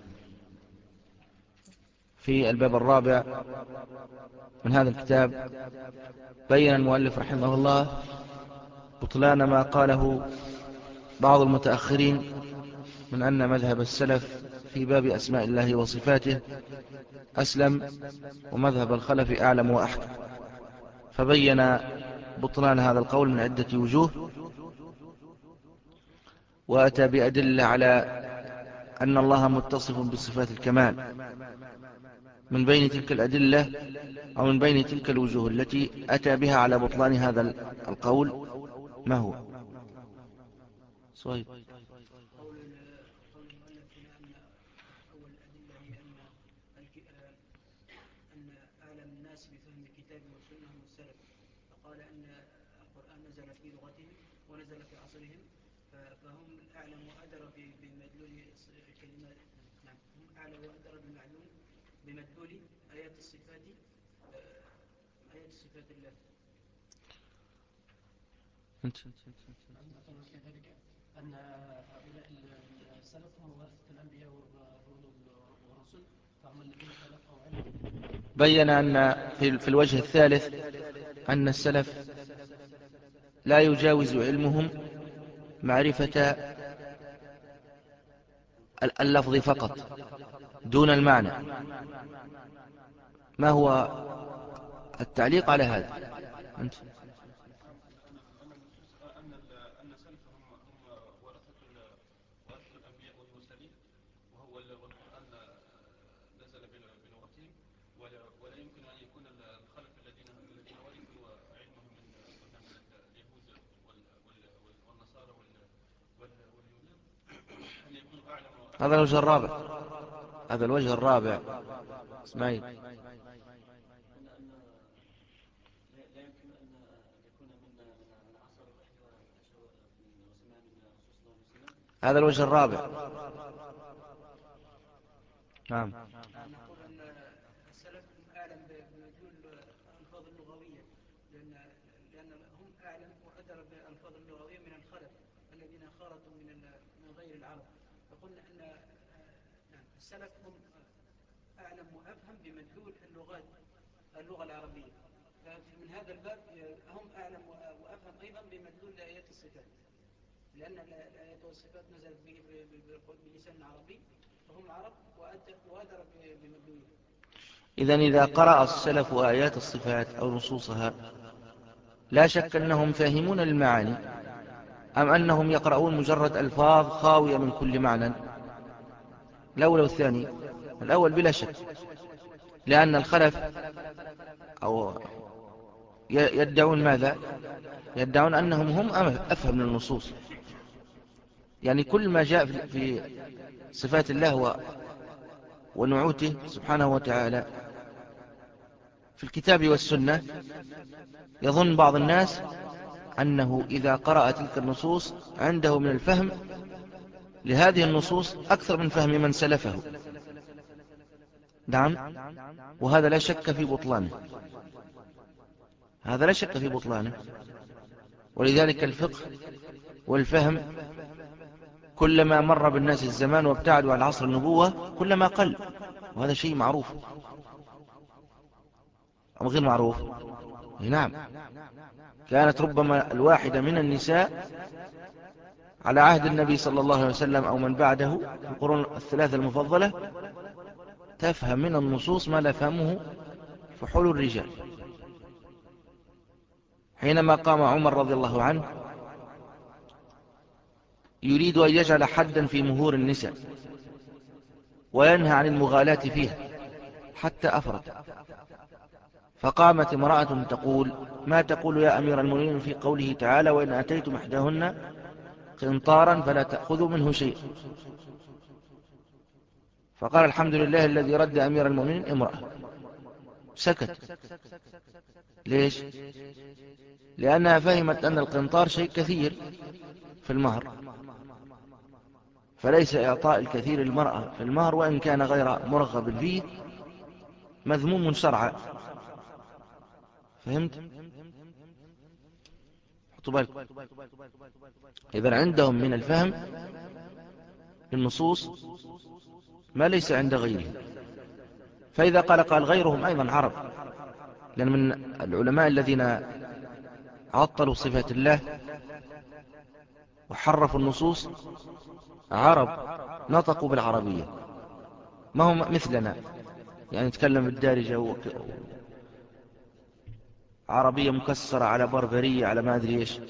في الباب الرابع من هذا الكتاب بين المؤلف رحمه الله بطلان ما قاله بعض المتأخرين من أن مذهب السلف في باب أسماء الله وصفاته أسلم، ومذهب الخلف أعلم وأحكم. فبين بطلان هذا القول من عدة وجوه، وأتى بأدلة على أن الله متصف بصفات الكمال. من بين تلك الأدلة أو من بين تلك الوجوه التي أتى بها على بطلان هذا القول ما هو؟ صحيح. قول قول المؤلف هنا أن أول الأدلة هي أن أن أعلم الناس بفهم الكتاب والسنة هم السلف، فقال أن القرآن نزل في لغتهم ونزل في عصرهم، فهم أعلم وأدرى بمدلول كلمات، نعم هم أعلم وأدرى بمعلوم بمدلول آيات الصفات، آيات صفات الله. أنت كذلك أن هؤلاء السلف هم ورثة الأنبياء والرسل، فهم الذين تلقوا علم. بين أن في الوجه الثالث أن السلف لا يجاوز علمهم معرفة اللفظ فقط دون المعنى. ما هو التعليق على هذا؟ أنت هذا الوجه الرابع، هذا الوجه الرابع اسمعي. هذا الوجه الرابع. نعم. نقول أن السلف هم أعلم بمدلول الألفاظ اللغوية، لأن لأن هم أعلم وأدرى بالألفاظ اللغوية من الخلف الذين خالطوا من من غير العرب. فقلنا أن نعم السلف هم أعلم وأفهم بمدلول اللغات اللغة العربية. فمن هذا الباب هم أعلم وأفهم أيضا بمدلول آيات الصفات، لأن الآيات والصفات نزلت بلسان عربي، فهم عرب وأدرى بمدلولها. إذن إذا قرأ السلف آيات الصفات أو نصوصها لا شك أنهم فاهمون المعاني، أم أنهم يقرؤون مجرد ألفاظ خاوية من كل معنى؟ الأول والثاني. الأول بلا شك، لأن الخلف أو يدعون ماذا؟ يدعون أنهم هم أفهم من النصوص، يعني كل ما جاء في صفات الله ونعوته سبحانه وتعالى في الكتاب والسنة، يظن بعض الناس أنه إذا قرأ تلك النصوص عنده من الفهم لهذه النصوص أكثر من فهم من سلفه. نعم، وهذا لا شك في بطلانه، هذا لا شك في بطلانه. ولذلك الفقه والفهم كلما مر بالناس الزمان وابتعدوا عن عصر النبوة كلما قل، وهذا شيء معروف أو غير معروف؟ نعم، كانت ربما الواحدة من النساء على عهد النبي صلى الله عليه وسلم أو من بعده في القرون الثلاثة المفضلة تفهم من النصوص ما لا فهمه فحول الرجال. حينما قام عمر رضي الله عنه يريد أن يجعل حدا في مهور النساء وينهى عن المغالاة فيها حتى أفرط، فقامت امرأة تقول: ما تقول يا أمير المؤمنين في قوله تعالى: وإن أتيتم إحداهن قنطارا فلا تأخذوا منه شيء؟ فقال: الحمد لله الذي رد أمير المؤمنين امرأة. سكت. ليش؟ لأنها فهمت أن القنطار شيء كثير في المهر، فليس إعطاء الكثير المرأة في المهر وإن كان غير مرغب فيه مذموم شرعا. فهمت؟ حطوا بالك. إذن عندهم من الفهم للنصوص ما ليس عند غيرهم. فإذا قال قال غيرهم أيضا عرب، لأن من العلماء الذين عطلوا صفات الله وحرفوا النصوص عرب نطقوا بالعربية، ما هم مثلنا يعني يتكلم بالدارجة عربية مكسرة على بربرية على ما أدري إيش.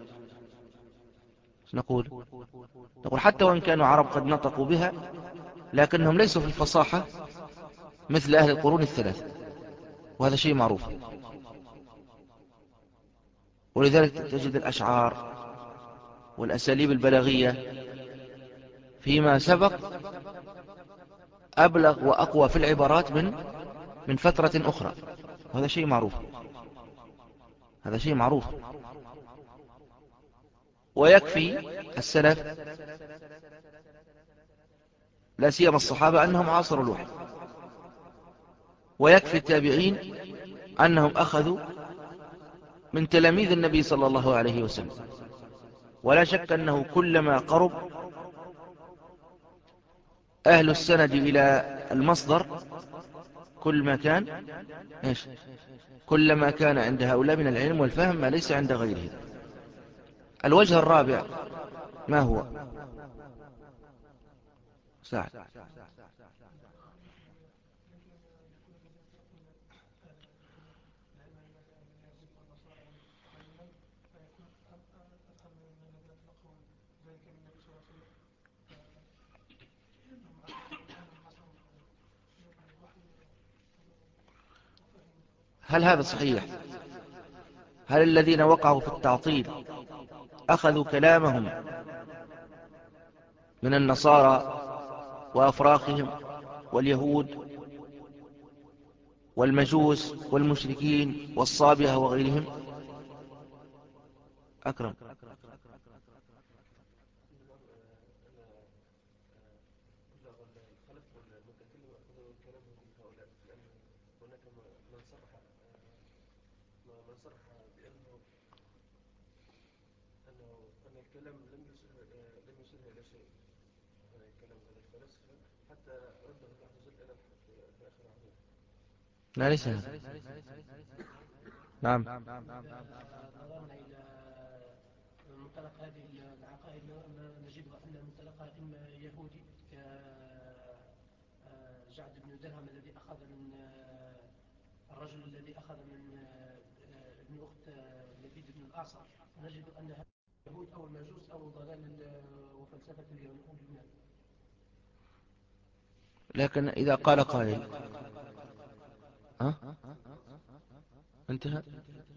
نقول نقول حتى وإن كانوا عرب قد نطقوا بها لكنهم ليسوا في الفصاحة مثل أهل القرون الثلاث، وهذا شيء معروف. ولذلك تجد الأشعار والأساليب البلاغية فيما سبق أبلغ وأقوى في العبارات من من فترة أخرى، وهذا شيء معروف، هذا شيء معروف. ويكفي السلف لا سيما الصحابة أنهم عاصروا الوحي، ويكفي التابعين أنهم أخذوا من تلاميذ النبي صلى الله عليه وسلم. ولا شك أنه كلما قرب أهل السند إلى المصدر كل ما كان إيش؟ كلما كان عند هؤلاء من العلم والفهم ما ليس عند غيرهم. الوجه الرابع ما هو؟ سعد. هل هذا صحيح؟ هل الذين وقعوا في التعطيل أخذوا كلامهم من النصارى وأفراخهم واليهود والمجوس والمشركين والصابئة وغيرهم؟ أكرم. لا ليس هذا. نعم. نظرنا إلى منطلق هذه العقائد نجد أن منطلقها إما يهودي كجعد بن درهم الذي أخذ من الرجل الذي أخذ من ابن أخت لبيد بن الأعصر، نجد أنها يهود أو المجوس أو ضلال وفلسفة اليونان. لكن إذا قال قائل ها انتهى.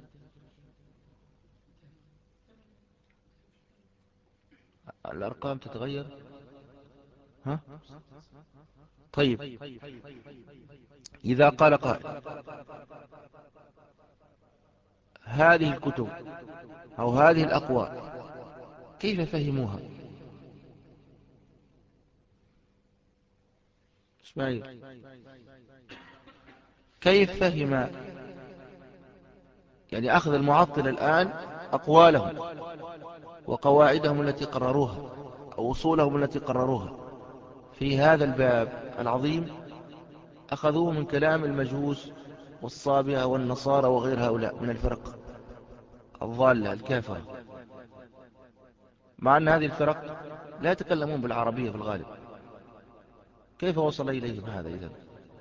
الأرقام تتغير. ها طيب، إذا قال قائل هذه الكتب أو هذه الأقوال كيف فهموها؟ اسماعيل، كيف فهم يعني أخذ المعطل الآن أقوالهم وقواعدهم التي قرروها أو أصولهم التي قرروها في هذا الباب العظيم، أخذوه من كلام المجوس والصابئة والنصارى وغير هؤلاء من الفرق الضالة الكافرة، مع أن هذه الفرق لا يتكلمون بالعربية في الغالب. كيف وصل إليهم هذا إذن؟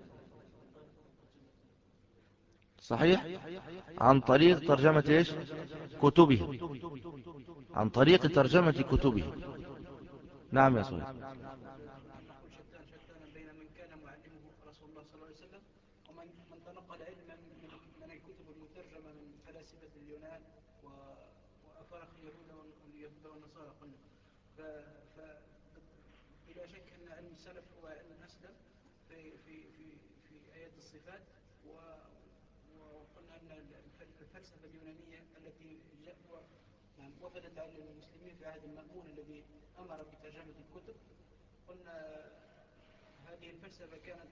صحيح، عن طريق ترجمة إيش؟ كتبهم، عن طريق ترجمة كتبهم. نعم يا صحيح. شتان شتان بين من كان معلمه رسول الله صلى الله عليه وسلم ومن من تنقل علما من من الكتب المترجمة من فلاسفة اليونان وأفارق اليهود واليهود والنصارى قلنا. فبلا شك أن علم السلف هو علم أسلم في في في في آيات الصفات، وقلنا أن الفلسفة اليونانية التي وفدت على المسلمين في عهد المأمون الذي أمر بترجمة الكتب، قلنا هذه الفلسفة كانت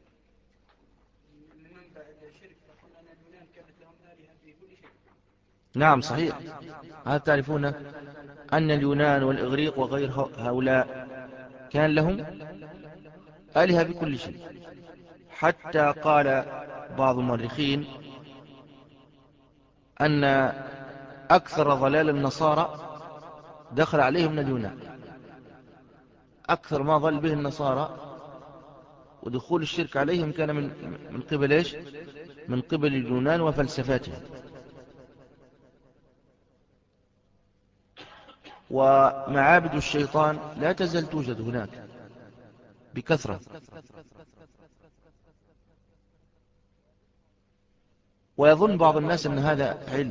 من منبع الشرك، فقلنا أن اليونان كانت لهم آلهة في كل شيء. نعم صحيح. هل تعرفون أن اليونان والإغريق وغير هؤلاء كان لهم آلهة بكل شيء، حتى قال بعض المؤرخين أن أكثر ضلال النصارى دخل عليهم من اليونان، أكثر ما ضل به النصارى ودخول الشرك عليهم كان من من قبل إيش؟ من قبل اليونان وفلسفاتهم. ومعابد الشيطان لا تزال توجد هناك بكثرة، ويظن بعض الناس أن هذا علم،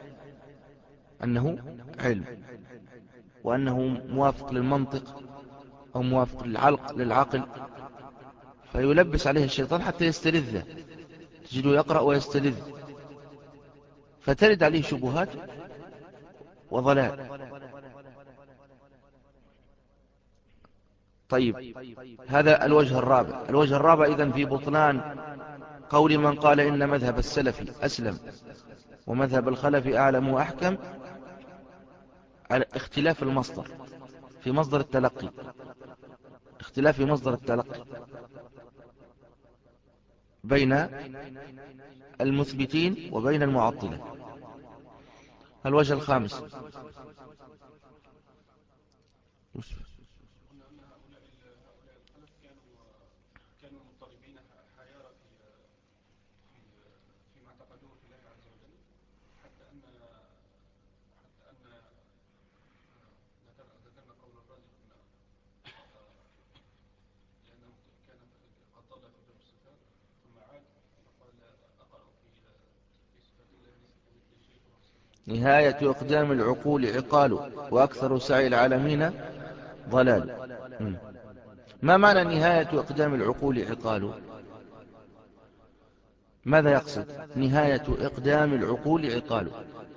أنه علم وأنه موافق للمنطق أو موافق للعقل للعقل، فيلبس عليه الشيطان حتى يستلذ، تجده يقرأ ويستلذ، فترد عليه شبهات وضلال. طيب، هذا الوجه الرابع. الوجه الرابع إذن في بطلان قول من قال إن مذهب السلف أسلم ومذهب الخلف أعلم وأحكم، على اختلاف المصدر في مصدر التلقي، اختلاف في مصدر التلقي بين المثبتين وبين المعطلة. الوجه الخامس. نهاية إقدام العقول عقال وأكثر سعي العالمين ضلال. ما معنى نهاية إقدام العقول عقال؟ ماذا يقصد نهاية إقدام العقول عقال؟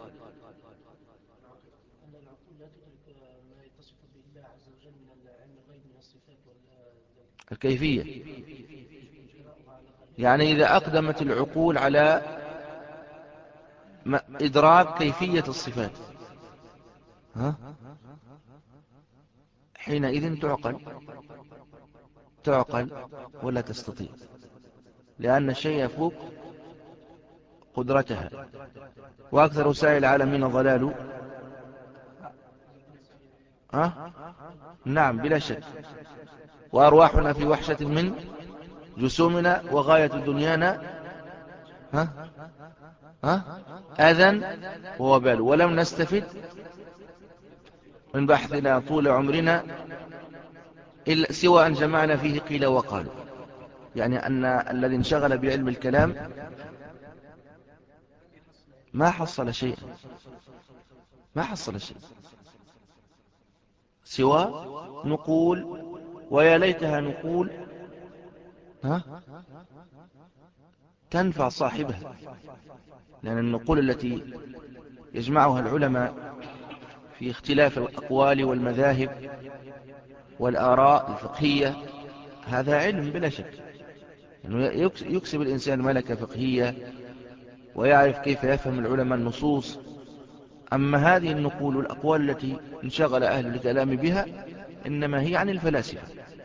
أن العقول لا تدرك ما يتصف به الله عز وجل من العلم الغيب من الصفات والذات. الكيفية، يعني إذا أقدمت العقول على إدراك كيفية الصفات، ها؟ حينئذ تعقل تعقل ولا تستطيع، لأن الشيء يفوق قدرتها. وأكثر سعي العالمين ضلال. أه؟ نعم بلا شك. وأرواحنا في وحشة من جسومنا وغاية دنيانا ها ها أذى ووبال، ولم نستفد من بحثنا طول عمرنا إلا سوى أن جمعنا فيه قيل وقالوا. يعني أن الذي انشغل بعلم الكلام ما حصل شيئا، ما حصل شيئا سوى نقول، ويا ليتها نقول ها تنفع صاحبها. لأن النقول التي يجمعها العلماء في اختلاف الأقوال والمذاهب والآراء الفقهية هذا علم بلا شك، يعني يكسب الإنسان ملكة فقهية ويعرف كيف يفهم العلماء النصوص. أما هذه النقول والأقوال التي انشغل أهل الكلام بها إنما هي عن الفلاسفة،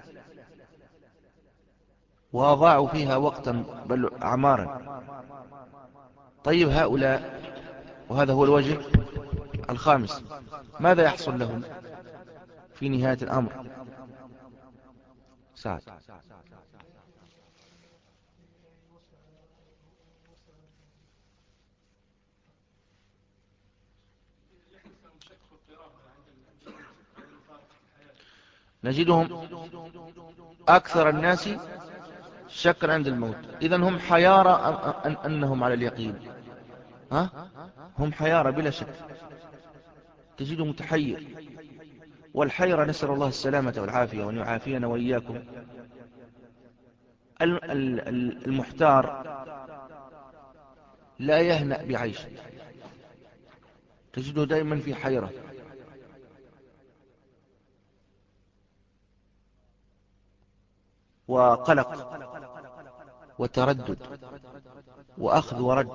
وأضاعوا فيها وقتا بل أعمارا. طيب هؤلاء، وهذا هو الوجه الخامس، ماذا يحصل لهم في نهاية الأمر؟ سعد. نجدهم أكثر الناس شكا عند الموت. إذن هم حيارى أن أنهم على اليقين، ها؟ هم حيارى بلا شك، تجده متحير. والحيرة نسأل الله السلامة والعافية وأن يعافينا وإياكم. المحتار لا يهنأ بعيش، تجده دائما في حيرة. وقلق وتردد وأخذ ورد،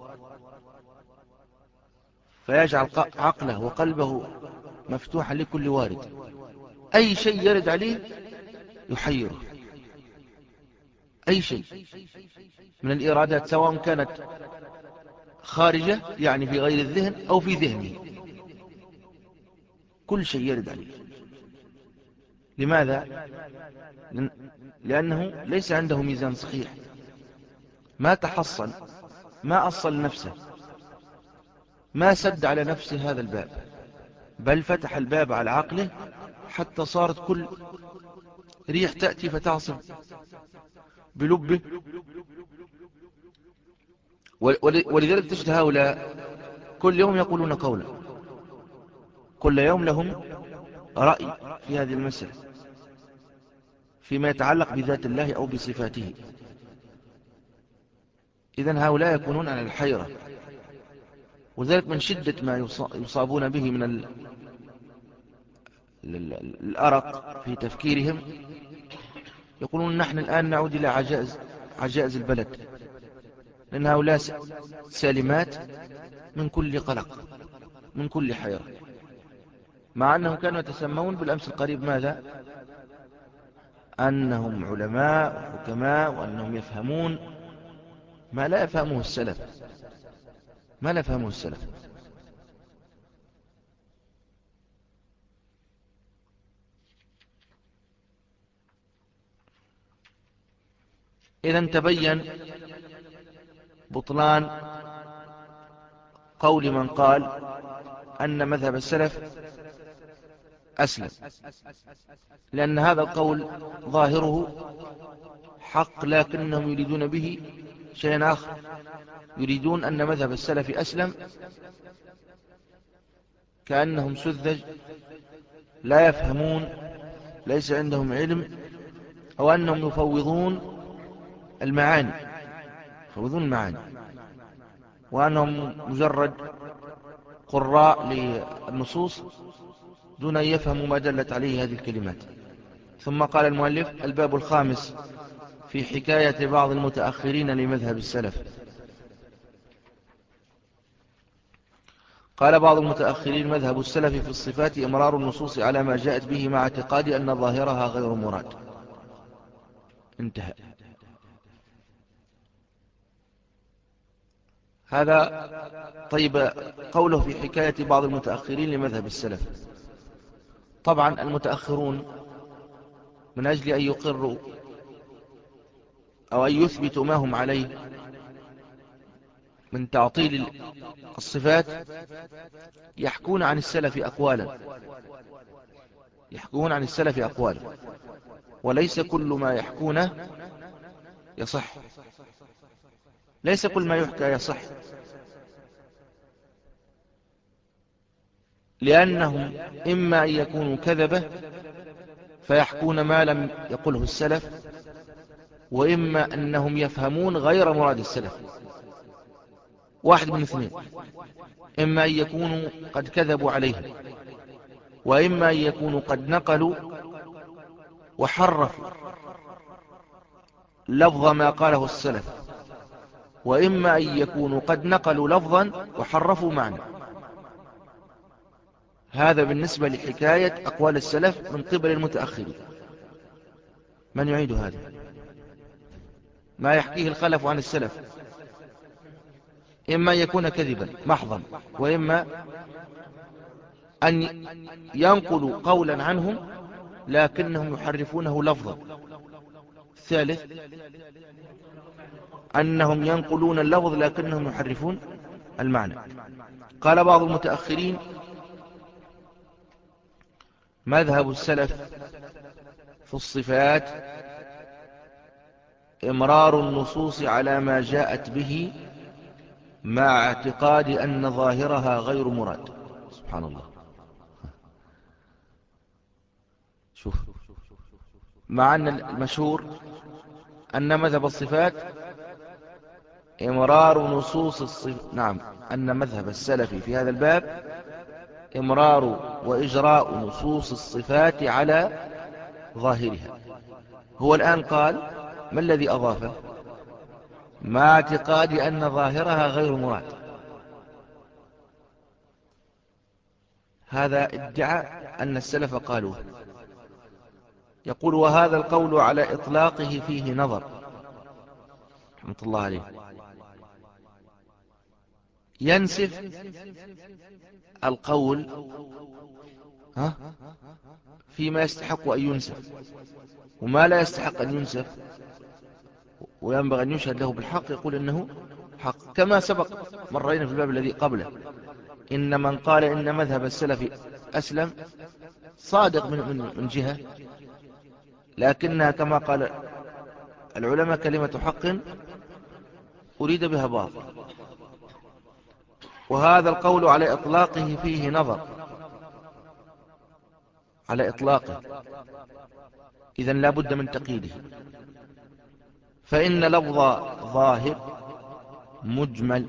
فيجعل عقله وقلبه مفتوحا لكل وارد. أي شيء يرد عليه يحيره، أي شيء من الإرادات سواء كانت خارجة يعني في غير الذهن أو في ذهنه، كل شيء يرد عليه. لماذا؟ لأنه ليس عنده ميزان صحيح، ما تحصل، ما أصل نفسه، ما سد على نفسه هذا الباب، بل فتح الباب على عقله حتى صارت كل ريح تأتي فتعصف بلبه. ولذلك تجد هؤلاء كل يوم يقولون قولا، كل يوم لهم رأي في هذه المسألة فيما يتعلق بذات الله أو بصفاته. إذن هؤلاء يكونون على الحيرة، وذلك من شدة ما يصابون به من الأرق في تفكيرهم. يقولون نحن الآن نعود إلى عجائز عجائز البلد، لأن هؤلاء سالمات من كل قلق من كل حيرة، مع أنهم كانوا يتسمون بالأمس القريب ماذا؟ أنهم علماء وحكماء وأنهم يفهمون ما لا يفهمه السلف، ما لا يفهمه السلف. إذن تبين بطلان قول من قال أن مذهب السلف أسلم، لأن هذا القول ظاهره حق، لكنهم يريدون به شيئا آخر، يريدون أن مذهب السلف أسلم، كأنهم سذج لا يفهمون، ليس عندهم علم، أو أنهم يفوضون المعاني يفوضون المعاني وأنهم مجرد قراء للنصوص دون أن يفهموا ما دلت عليه هذه الكلمات. ثم قال المؤلف: الباب الخامس في حكاية بعض المتأخرين لمذهب السلف. قال بعض المتأخرين: مذهب السلف في الصفات إمرار النصوص على ما جاءت به مع اعتقاد أن ظاهرها غير مراد. انتهى. هذا طيب. قوله في حكاية بعض المتأخرين لمذهب السلف، طبعا المتأخرون من أجل أن يقروا أو أن يثبتوا ما هم عليه من تعطيل الصفات يحكون عن السلف أقوالا يحكون عن السلف أقوالا وليس كل ما يحكونه يصح، ليس كل ما يحكى يصح، لأنهم إما أن يكونوا كذبة فيحكون ما لم يقله السلف، وإما أنهم يفهمون غير مراد السلف. واحد من اثنين: إما أن يكونوا قد كذبوا عليه، وإما أن يكونوا قد نقلوا وحرفوا لفظ ما قاله السلف، وإما أن يكونوا قد نقلوا لفظا وحرفوا معنى. هذا بالنسبة لحكاية أقوال السلف من قبل المتأخرين. من يعيد هذا؟ ما يحكيه الخلف عن السلف إما يكون كذبا محضا، وإما أن ينقلوا قولا عنهم لكنهم يحرفونه لفظا. الثالث أنهم ينقلون اللفظ لكنهم يحرفون المعنى. قال بعض المتأخرين: مذهب السلف في الصفات إمرار النصوص على ما جاءت به مع اعتقاد أن ظاهرها غير مراد. سبحان الله. شوف، مع أن المشهور أن مذهب الصفات إمرار نصوص الصفات، نعم، أن مذهب السلف في هذا الباب إمرار وإجراء نصوص الصفات على ظاهرها. هو الآن قال: ما الذي أضافه؟ مع اعتقاد أن ظاهرها غير مراد. هذا ادعى أن السلف قالوا. يقول: وهذا القول على إطلاقه فيه نظر. رحمة الله عليه. ينسف القول ها فيما يستحق أن ينسف، وما لا يستحق أن ينسف وينبغي أن يشهد له بالحق يقول إنه حق، كما سبق مرين في الباب الذي قبله. إن من قال إن مذهب السلف أسلم صادق من, من, من جهة، لكنها كما قال العلماء كلمة حق أريد بها باطل. وهذا القول على إطلاقه فيه نظر، على إطلاقه، إذن لا بد من تقييده. فإن لفظ ظاهر مجمل،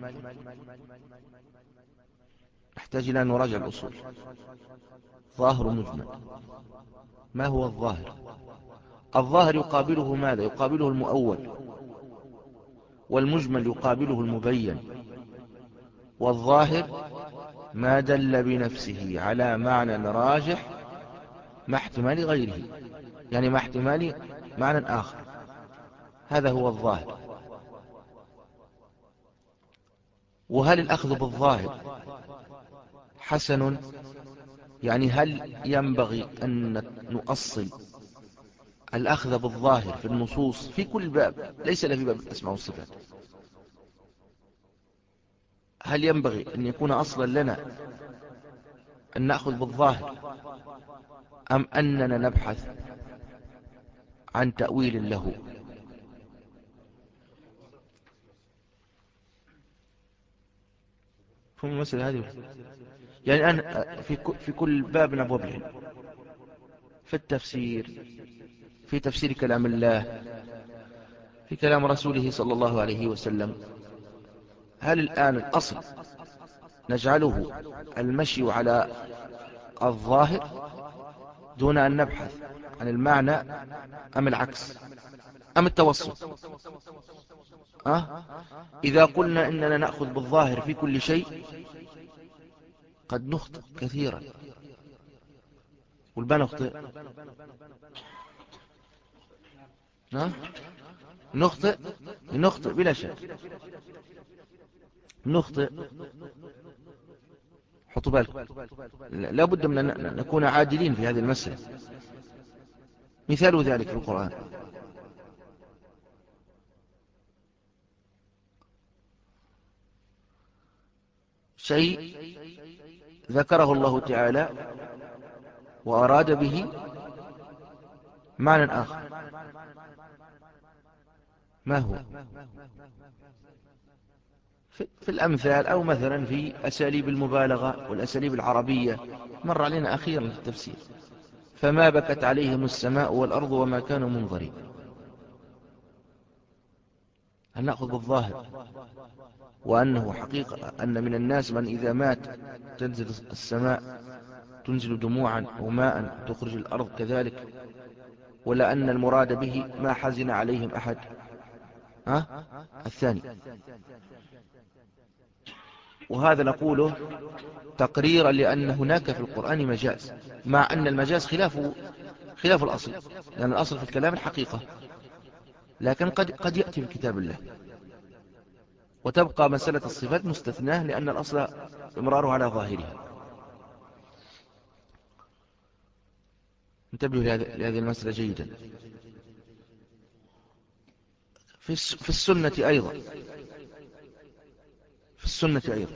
نحتاج إلى أن نراجع الأصول. ظاهر مجمل، ما هو الظاهر؟ الظاهر يقابله ماذا؟ يقابله المؤول، والمجمل يقابله المبين. والظاهر ما دل بنفسه على معنى راجح مع احتمال غيره، يعني مع احتمال معنى آخر، هذا هو الظاهر. وهل الأخذ بالظاهر حسن؟ يعني هل ينبغي أن نؤصل الأخذ بالظاهر في النصوص في كل باب، ليس لا في باب الأسماء والصفات. هل ينبغي أن يكون أصلا لنا أن نأخذ بالظاهر، أم أننا نبحث عن تأويل له؟ فهم المسألة هذه. يعني أنا في في كل باب من أبواب العلم، في التفسير، في تفسير كلام الله، في كلام رسوله صلى الله عليه وسلم، هل الآن الأصل نجعله المشي على الظاهر دون أن نبحث عن المعنى، أم العكس، أم التوسط؟ أه؟ إذا قلنا إننا نأخذ بالظاهر في كل شيء قد نخطئ كثيرا. والبا نخطئ أه؟ نخطئ نخطئ بلا شك، نخطئ. حطوا بالكم، لا بد من أن نكون عادلين في هذه المسألة. مثال ذلك في القرآن: شيء ذكره الله تعالى وأراد به معنى آخر، ما هو؟ في الأمثال، أو مثلا في أساليب المبالغة والأساليب العربية، مر علينا أخيرا في التفسير: فما بكت عليهم السماء والأرض وما كانوا منظرين. هل نأخذ بالظاهر وأنه حقيقة أن من الناس من إذا مات تنزل السماء تنزل دموعا أو ماء تخرج الأرض كذلك، ولا أن المراد به ما حزن عليهم أحد؟ ها؟ الثاني. وهذا نقوله تقريرا لأن هناك في القرآن مجاز، مع أن المجاز خلاف خلاف الأصل، لأن الأصل في الكلام الحقيقة، لكن قد قد يأتي في كتاب الله. وتبقى مسألة الصفات مستثناة، لأن الأصل إمراره على ظاهرها. انتبهوا لهذه المسألة جيدا. في السنة أيضا في السنة أيضا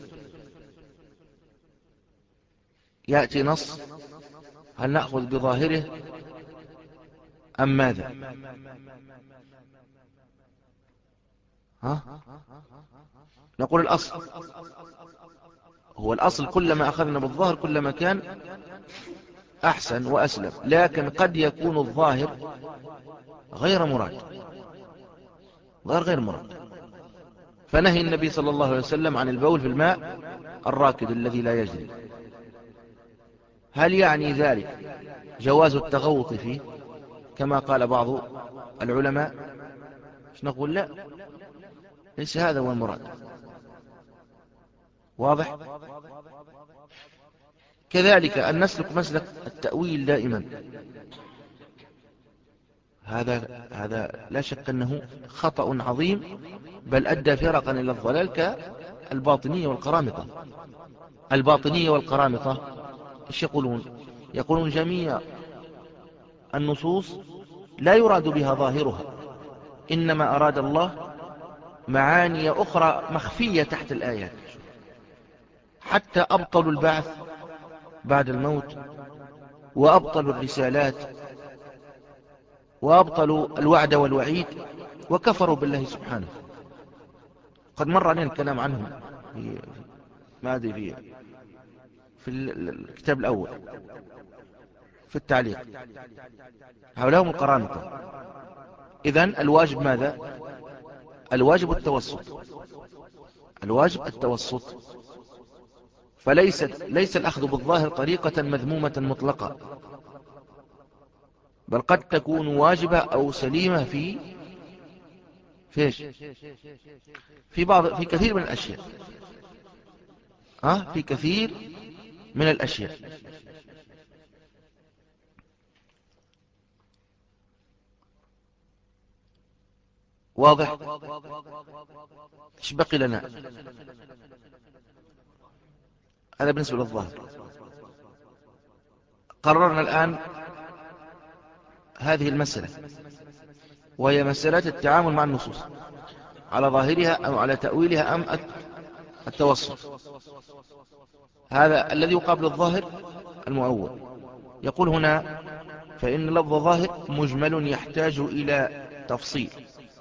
يأتي نص، هل نأخذ بظاهره أم ماذا؟ ها؟ نقول الأصل هو الأصل، كلما أخذنا بالظاهر كلما كان أحسن وأسلم، لكن قد يكون الظاهر غير مراد، غير غير مراد. فنهي النبي صلى الله عليه وسلم عن البول في الماء الراكد الذي لا يجري، هل يعني ذلك جواز التغوط فيه كما قال بعض العلماء؟ نقول لا، ليس هذا هو المراد. واضح؟ كذلك أن نسلك مسلك التأويل دائما، هذا هذا لا شك أنه خطأ عظيم، بل أدى فرقا إلى الضلال كالباطنية والقرامطة. الباطنية والقرامطة إيش يقولون؟ يقولون جميع النصوص لا يراد بها ظاهرها، إنما أراد الله معاني أخرى مخفية تحت الآيات. حتى أبطلوا البعث بعد الموت، وأبطلوا الرسالات، وأبطلوا الوعد والوعيد، وكفروا بالله سبحانه. قد مر علينا الكلام عنهم في ما أدري في في الكتاب الأول في التعليق. هؤلاء هم القرامطة. إذن الواجب ماذا؟ الواجب التوسط، الواجب التوسط. فليس ليس الأخذ بالظاهر طريقة مذمومة مطلقة، بل قد تكون واجبة أو سليمة في فيش في بعض في كثير من الأشياء. ها؟ في كثير من الأشياء. واضح؟ ايش بقي لنا؟ هذا بالنسبة للظاهر. قررنا الآن هذه المسألة، وهي مسألة التعامل مع النصوص على ظاهرها أو على تأويلها أم التوسط. هذا الذي يقابل الظاهر المؤول. يقول هنا فإن لفظ ظاهر مجمل يحتاج إلى تفصيل.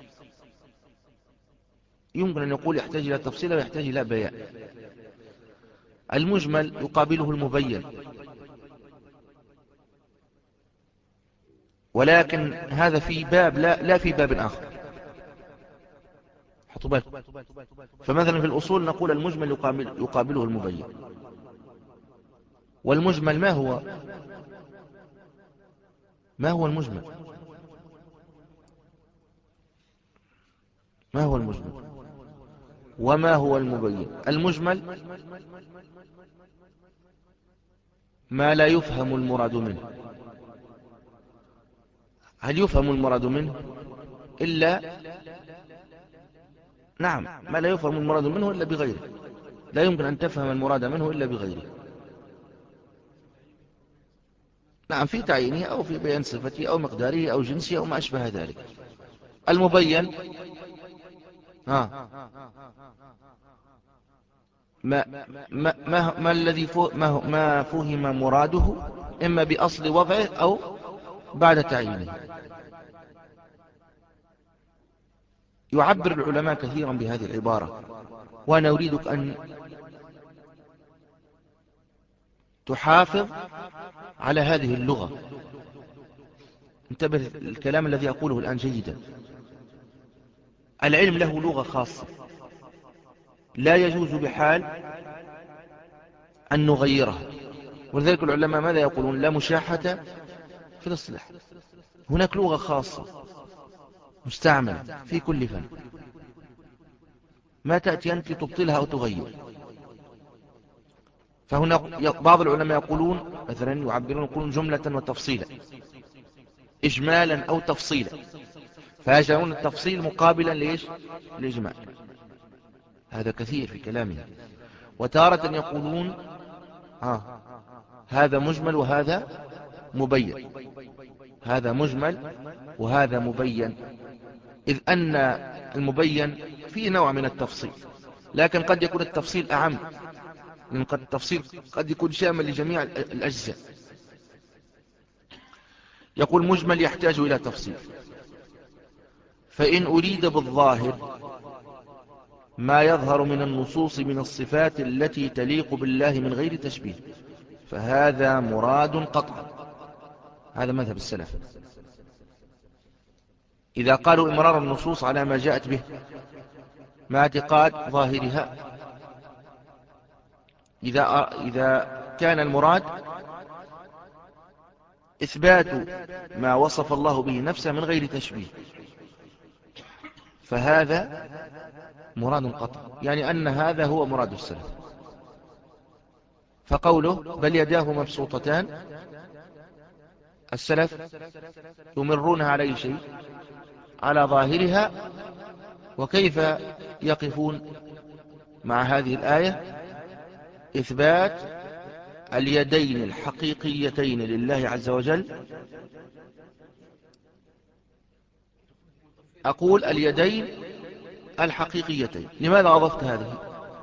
يمكن أن يقول يحتاج إلى تفصيل ويحتاج إلى بيان. المجمل يقابله المبين، ولكن هذا في باب لا, لا في باب آخر. حطوا بالكم. فمثلا في الأصول نقول المجمل يقابل يقابله المبين. والمجمل ما هو؟ ما هو المجمل؟ ما هو المجمل؟ وما هو المبين؟ المجمل ما لا يفهم المراد منه. هل يفهم المراد منه إلا نعم، ما لا يفهم المراد منه إلا بغيره. لا يمكن أن تفهم المراد منه إلا بغيره. نعم، في تعيينه أو في بيان صفته أو مقداره أو جنسه أو ما أشبه ذلك. المبين ها ما, ما, ما, ما الذي ما, ما فهم مراده إما بأصل وضعه أو بعد تعيينه. يعبر العلماء كثيرا بهذه العبارة، وأنا أريدك أن تحافظ على هذه اللغة. انتبه الكلام الذي أقوله الآن جيدا. العلم له لغة خاصة لا يجوز بحال أن نغيرها، ولذلك العلماء ماذا يقولون؟ لا مشاحة في الاصطلاح. هناك لغة خاصة مستعملة في كل فن، ما تأتي أنت تبطلها أو تغير. فهنا بعض العلماء يقولون مثلا يعبرون يقولون جملة وتفصيلا، إجمالا أو تفصيلا، فيجعلون التفصيل مقابلا ليش؟ الإجمال. هذا كثير في كلامه. وتارة يقولون آه هذا مجمل وهذا مبين، هذا مجمل وهذا مبين، إذ أن المبين فيه نوع من التفصيل، لكن قد يكون التفصيل أعم، لأن قد التفصيل قد يكون شامل لجميع الأجزاء. يقول مجمل يحتاج إلى تفصيل. فإن أريد بالظاهر ما يظهر من النصوص من الصفات التي تليق بالله من غير تشبيه فهذا مراد قطعا. هذا مذهب السلف. إذا قالوا إمرار النصوص على ما جاءت به مع اعتقاد ظاهرها، إذا, إذا كان المراد إثبات ما وصف الله به نفسه من غير تشبيه فهذا مراد قطع، يعني أن هذا هو مراد السلف. فقوله بل يداه مبسوطتان، السلف يمرونها على أي شيء؟ على ظاهرها. وكيف يقفون مع هذه الآية؟ إثبات اليدين الحقيقيتين لله عز وجل. أقول اليدين الحقيقيتين. لماذا أضفت هذه؟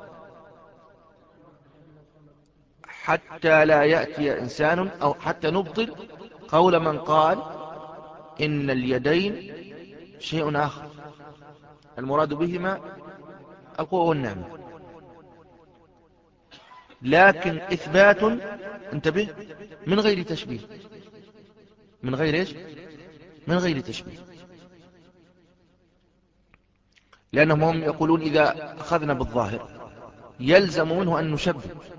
حتى لا يأتي إنسان أو حتى نبطل قول من قال إن اليدين شيء آخر المراد بهما القوة والنعمة، لكن إثبات انتبه من غير تشبيه. من غير إيش؟ من غير تشبيه. لأنهم هم يقولون إذا أخذنا بالظاهر يلزم منه أن نشبه،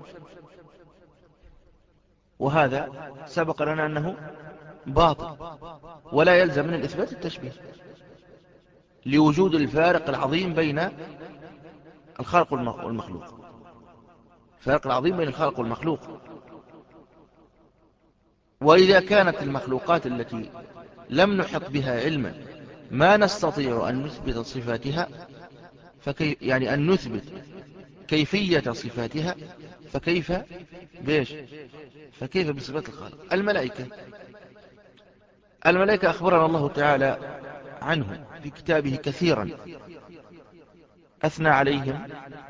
وهذا سبق لنا أنه باطل، ولا يلزم من الإثبات التشبيه لوجود الفارق العظيم بين الخالق والمخلوق. الفارق العظيم بين الخالق والمخلوق. وإذا كانت المخلوقات التي لم نحط بها علما ما نستطيع أن نثبت صفاتها فكي يعني أن نثبت كيفية صفاتها، فكيف بيش فكيف بصفات الخالق؟ الملائكة الملائكة أخبرنا الله تعالى عنه في كتابه كثيرا، أثنى عليهم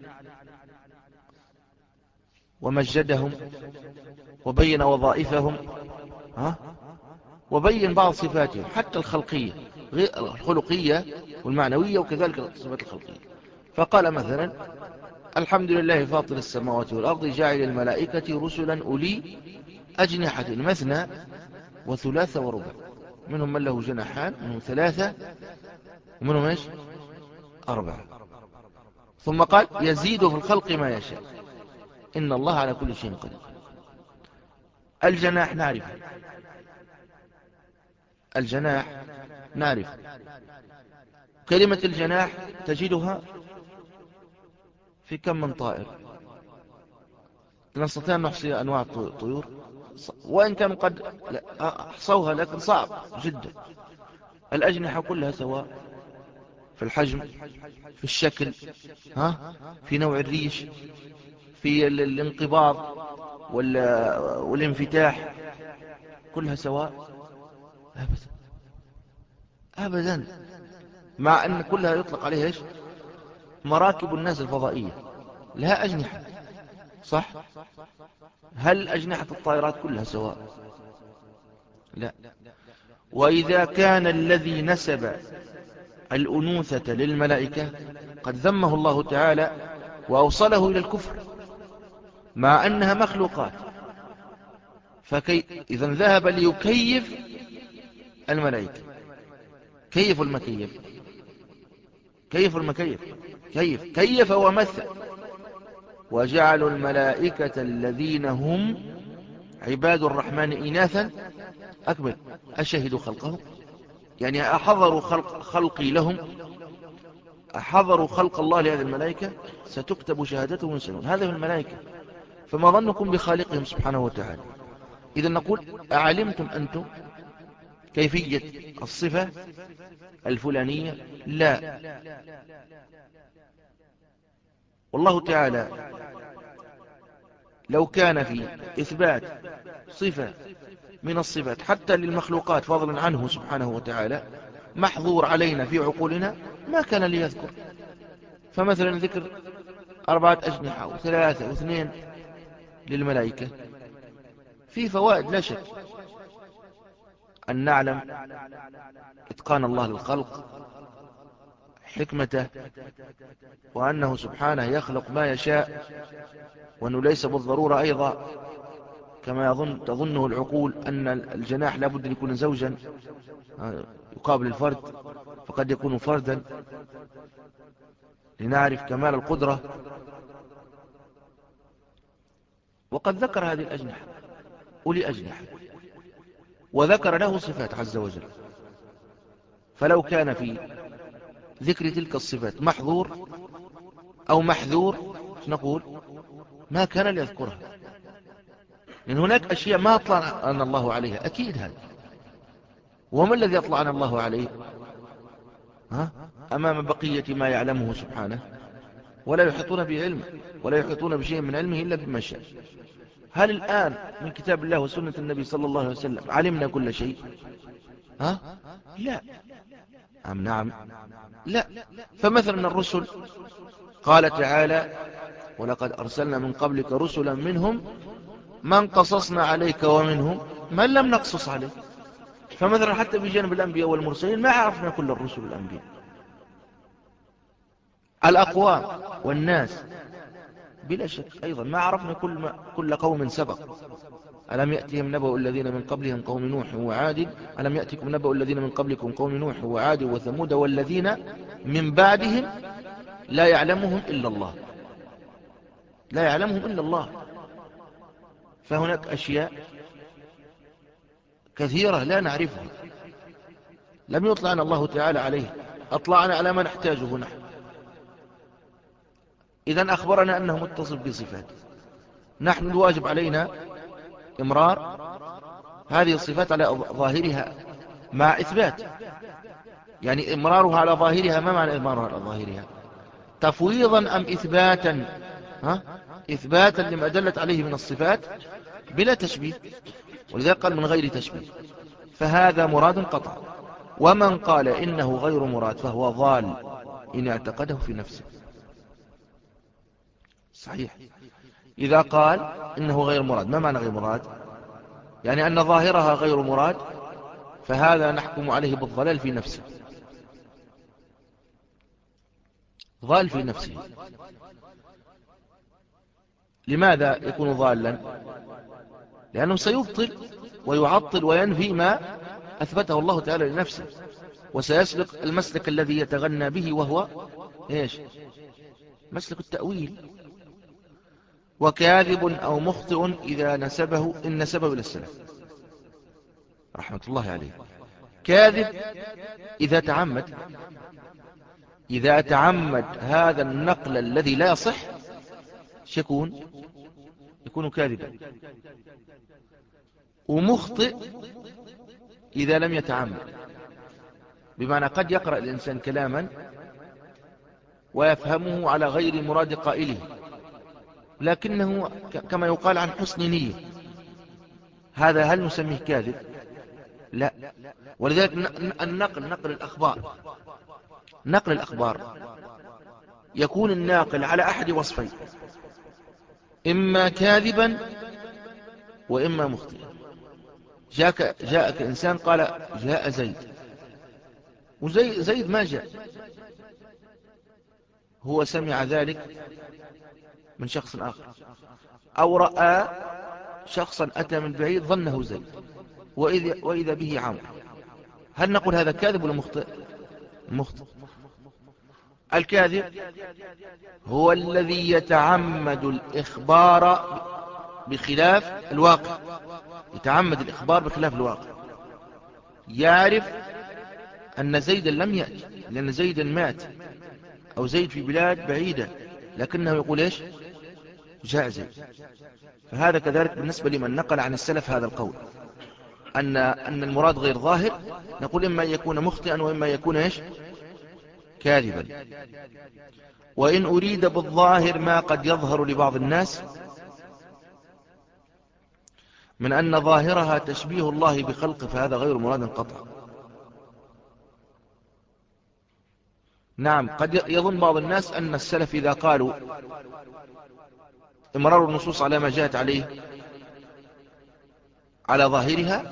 ومجدهم وبين وظائفهم، ها؟ وبين بعض صفاتهم حتى الخلقية، الخلقية والمعنوية، وكذلك الصفات الخلقية. فقال مثلا: الحمد لله فاطر السماوات والأرض جاعل الملائكة رسلا أولي أجنحة مثنى وثلاث وربع، منهم من له جناحان، منهم ثلاثة، ومنهم ايش؟ أربعة. ثم قال: يزيد في الخلق ما يشاء إن الله على كل شيء قدير. الجناح نعرف، الجناح نعرف كلمة الجناح تجدها في كم من طائر؟ نستطيع أن نحصي أنواع الطيور، وإن كان قد أحصوها لكن صعب جدا. الأجنحة كلها سواء في الحجم، في الشكل، ها؟ في نوع الريش، في الانقباض والانفتاح، كلها سواء؟ أبدا أبدا. مع أن كلها يطلق عليها إيش؟ مراكب الناس الفضائية لها أجنحة، صح؟ هل أجنحة الطائرات كلها سواء؟ لا. وإذا كان الذي نسب الأنوثة للملائكة قد ذمه الله تعالى وأوصله إلى الكفر مع أنها مخلوقات، فكي إذن ذهب ليكيف الملائكة. كيف المكيف؟ كيف المكيف؟ كيف كيف ومثل: وجعلوا الملائكة الذين هم عباد الرحمن إناثا أكبر أشهدوا خلقهم، يعني أحضروا خلق خلقي لهم، أحضروا خلق الله لهذه الملائكة، ستكتب شهادتهم ويسألون. هذا من الملائكة، فما ظنكم بخالقهم سبحانه وتعالى؟ إذا نقول: أعلمتم أنتم كيفية الصفة الفلانية؟ لا. والله تعالى لو كان في إثبات صفة من الصفات حتى للمخلوقات فضلا عنه سبحانه وتعالى محظور علينا في عقولنا، ما كان ليذكر. فمثلا ذكر أربعة أجنحة وثلاثة واثنين للملائكة في فوائد لا شك: أن نعلم إتقان الله للخلق، حكمته، وأنه سبحانه يخلق ما يشاء، وأنه ليس بالضرورة أيضا كما يظن تظنه العقول أن الجناح لابد أن يكون زوجا يقابل الفرد، فقد يكون فردا، لنعرف كمال القدرة. وقد ذكر هذه الأجنحة أولي أجنحة، وذكر له صفات عز وجل. فلو كان في ذكر تلك الصفات محظور أو محذور نقول ما كان ليذكرها، لأن هناك أشياء ما أطلعنا الله عليها أكيد. هذا وما الذي أطلعنا الله عليه؟ ها؟ أمام بقية ما يعلمه سبحانه، ولا يحيطون بعلمه، ولا يحيطون بشيء من علمه إلا بما شاء. هل الآن من كتاب الله وسنة النبي صلى الله عليه وسلم علمنا كل شيء؟ ها؟ لا. أم نعم؟ لا. فمثلا الرسل قال تعالى: ولقد أرسلنا من قبلك رسلا منهم من قصصنا عليك ومنهم من لم نقصص عليك. فمثلا حتى بجانب الأنبياء والمرسلين ما عرفنا كل الرسل والأنبياء. الأقوام والناس بلا شك أيضا ما عرفنا كل, ما كل قوم سبق. ألم يأتهم نبأ الذين من قبلهم قوم نوح وعاد ألم يأتكم نبأ الذين من قبلكم قوم نوح وعاد وثمود والذين من بعدهم لا يعلمهم إلا الله، لا يعلمهم إلا الله. فهناك أشياء كثيرة لا نعرفها، لم يطلعنا الله تعالى عليه، أطلعنا على ما نحتاجه نحن. إذن أخبرنا أنه متصف بصفات، نحن الواجب علينا إمرار هذه الصفات على ظاهرها مع إثبات. يعني إمرارها على ظاهرها، ما معنى إمرارها على ظاهرها؟ تفويضا أم إثباتا؟ ها؟ إثباتا لما دلت عليه من الصفات بلا تشبيه، ولذلك قال من غير تشبيه. فهذا مراد قطعا. ومن قال إنه غير مراد فهو ضال إن اعتقده في نفسه. صحيح. إذا قال إنه غير مراد، ما معنى غير مراد؟ يعني أن ظاهرها غير مراد، فهذا نحكم عليه بالضلال في نفسه، ضال في نفسه. لماذا يكون ضالا؟ لأنه سيبطل ويعطل وينفي ما أثبته الله تعالى لنفسه، وسيسلك المسلك الذي يتغنى به، وهو إيش؟ مسلك التأويل. وكاذب أو مخطئ إذا نسبه إن نسبه إلى السلف رحمة الله عليه. كاذب إذا تعمد، إذا تعمد هذا النقل الذي لا يصح يكون يكون كاذبا. ومخطئ إذا لم يتعمد، بمعنى قد يقرأ الإنسان كلاما ويفهمه على غير مراد قائله، لكنه كما يقال عن حسن نية، هذا هل نسميه كاذب؟ لا. ولذلك النقل، نقل الأخبار، نقل الأخبار يكون الناقل على أحد وصفين، إما كاذبا وإما مخطئا. جاءك, جاءك إنسان قال جاء زيد، وزيد زيد ما جاء، هو سمع ذلك من شخص آخر، أو رأى شخصا أتى من بعيد ظنه زيد وإذا, وإذا به عمرو. هل نقول هذا كاذب ولا مخطئ؟ مخطئ. الكاذب هو الذي يتعمد الإخبار بخلاف الواقع، يتعمد الإخبار بخلاف الواقع، يعرف أن زيدا لم يأتي لأن زيدا مات أو زيد في بلاد بعيدة، لكنه يقول إيش؟ جاء زيد. فهذا كذلك بالنسبة لمن نقل عن السلف هذا القول، أن أن المراد غير ظاهر، نقول إما يكون مخطئا وإما يكون إيش؟ كاذبا. وإن أريد بالظاهر ما قد يظهر لبعض الناس من أن ظاهرها تشبيه الله بخلقه فهذا غير مراد قطعا. نعم، قد يظن بعض الناس أن السلف إذا قالوا إمرار النصوص على ما جاءت عليه على ظاهرها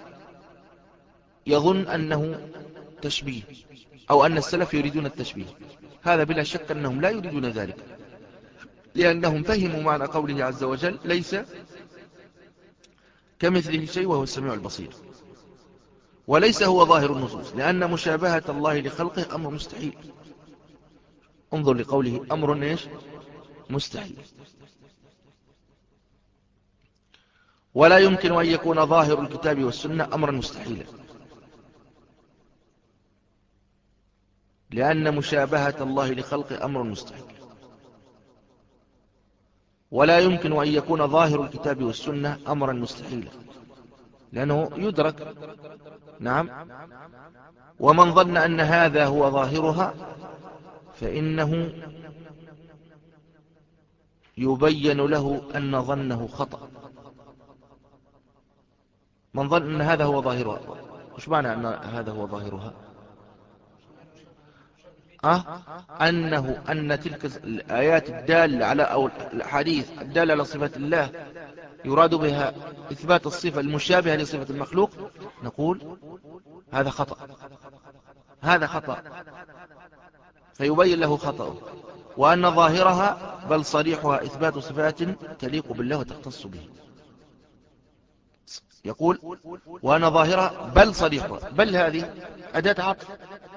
يظن أنه تشبيه، أو أن السلف يريدون التشبيه. هذا بلا شك أنهم لا يريدون ذلك، لأنهم فهموا معنى قوله عز وجل ليس كمثله شيء وهو السميع البصير، وليس هو ظاهر النصوص، لأن مشابهة الله لخلقه أمر مستحيل. انظر لقوله أمر إيش؟ مستحيل. ولا يمكن أن يكون ظاهر الكتاب والسنة أمرا مستحيلا، لأن مشابهة الله لخلقه أمر مستحيل. ولا يمكن أن يكون ظاهر الكتاب والسنة أمرا مستحيلا، لأنه يدرك. نعم. ومن ظن أن هذا هو ظاهرها فإنه يبين له أن ظنه خطأ. من ظن أن هذا هو ظاهرها، وش معنى أن هذا هو ظاهرها؟ أه؟ أنه أن تلك الآيات الدالة على أو الحديث الدالة على صفات الله يراد بها إثبات الصفة المشابهة لصفة المخلوق، نقول هذا خطأ، هذا خطأ، فيبين له خطأه. وأن ظاهرها بل صريحها إثبات صفات تليق بالله وتختص به. يقول وأن ظاهرها بل صريحها، بل هذه أداة عطف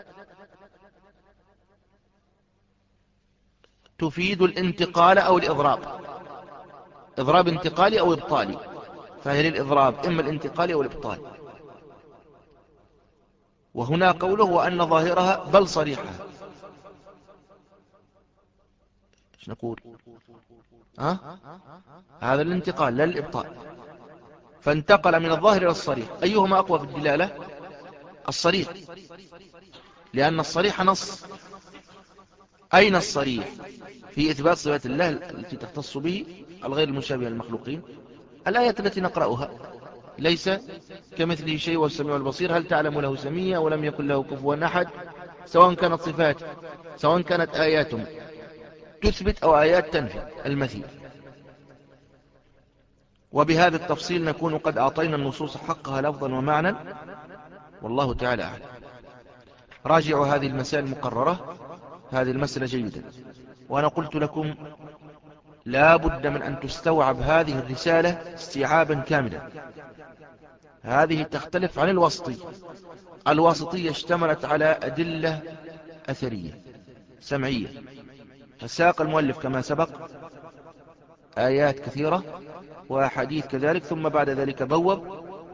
تفيد الانتقال أو الإضراب، إضراب انتقالي أو إبطالي، فهي للإضراب إما الانتقالي أو الإبطالي. وهنا قوله وأن ظاهرها بل صريحها، ايش نقول؟ أه؟ هذا الانتقال لا الإبطال، فانتقل من الظاهر إلى الصريح. أيهما أقوى في الدلالة؟ الصريح، لأن الصريح نص. أين الصريح في إثبات صفات الله التي تختص به الغير المشابهة للمخلوقين؟ الآية التي نقرأها ليس كمثله شيء والسميع البصير. هل تعلم له سميا ولم يكن له كفوا أحد؟ سواء كانت صفات سواء كانت آيات تثبت أو آيات تنفي المثيل. وبهذا التفصيل نكون قد أعطينا النصوص حقها لفظا ومعنى، والله تعالى أعلم. راجعوا هذه المسائل المقررة، هذه المسألة جيدا. وأنا قلت لكم لا بد من أن تستوعب هذه الرسالة استيعابا كاملا. هذه تختلف عن الوسطية. الوسطية اشتملت على أدلة أثرية سمعية، فساق المؤلف كما سبق آيات كثيرة وحديث كذلك، ثم بعد ذلك بوب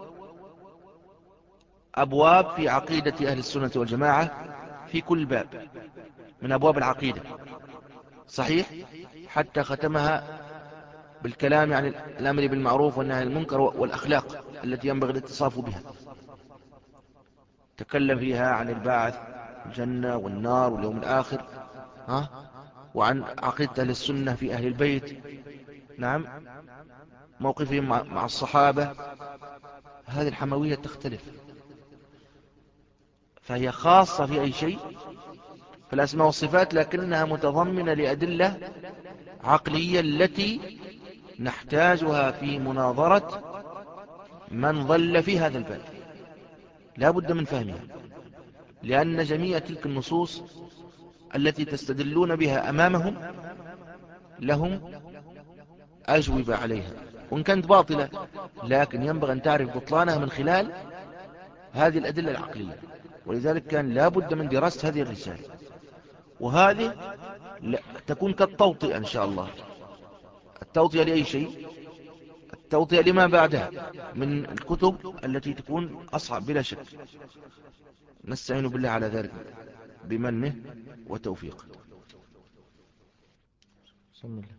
أبواب في عقيدة أهل السنة والجماعة في كل باب من أبواب العقيدة، صحيح، حتى ختمها بالكلام عن الأمر بالمعروف والنهي عن المنكر والأخلاق التي ينبغي الاتصاف بها. تكلم فيها عن البعث، الجنة والنار واليوم الآخر، ها؟ وعن عقيدة أهل السنة في أهل البيت، نعم، موقفهم مع الصحابة. هذه الحموية تختلف، فهي خاصة في أي شيء في الأسماء والصفات، لكنها متضمنة لأدلة عقلية التي نحتاجها في مناظرة من ضل في هذا الباب. لا بد من فهمها، لأن جميع تلك النصوص التي تستدلون بها أمامهم لهم أجوبة عليها، وإن كانت باطلة لكن ينبغي أن تعرف بطلانها من خلال هذه الأدلة العقلية. ولذلك كان لا بد من دراسة هذه الرسالة، وهذه تكون كالتوطئة إن شاء الله. التوطئة لأي شيء؟ التوطئة لما بعدها من الكتب التي تكون أصعب بلا شك. نستعين بالله على ذلك بمنه وتوفيقه. بسم الله.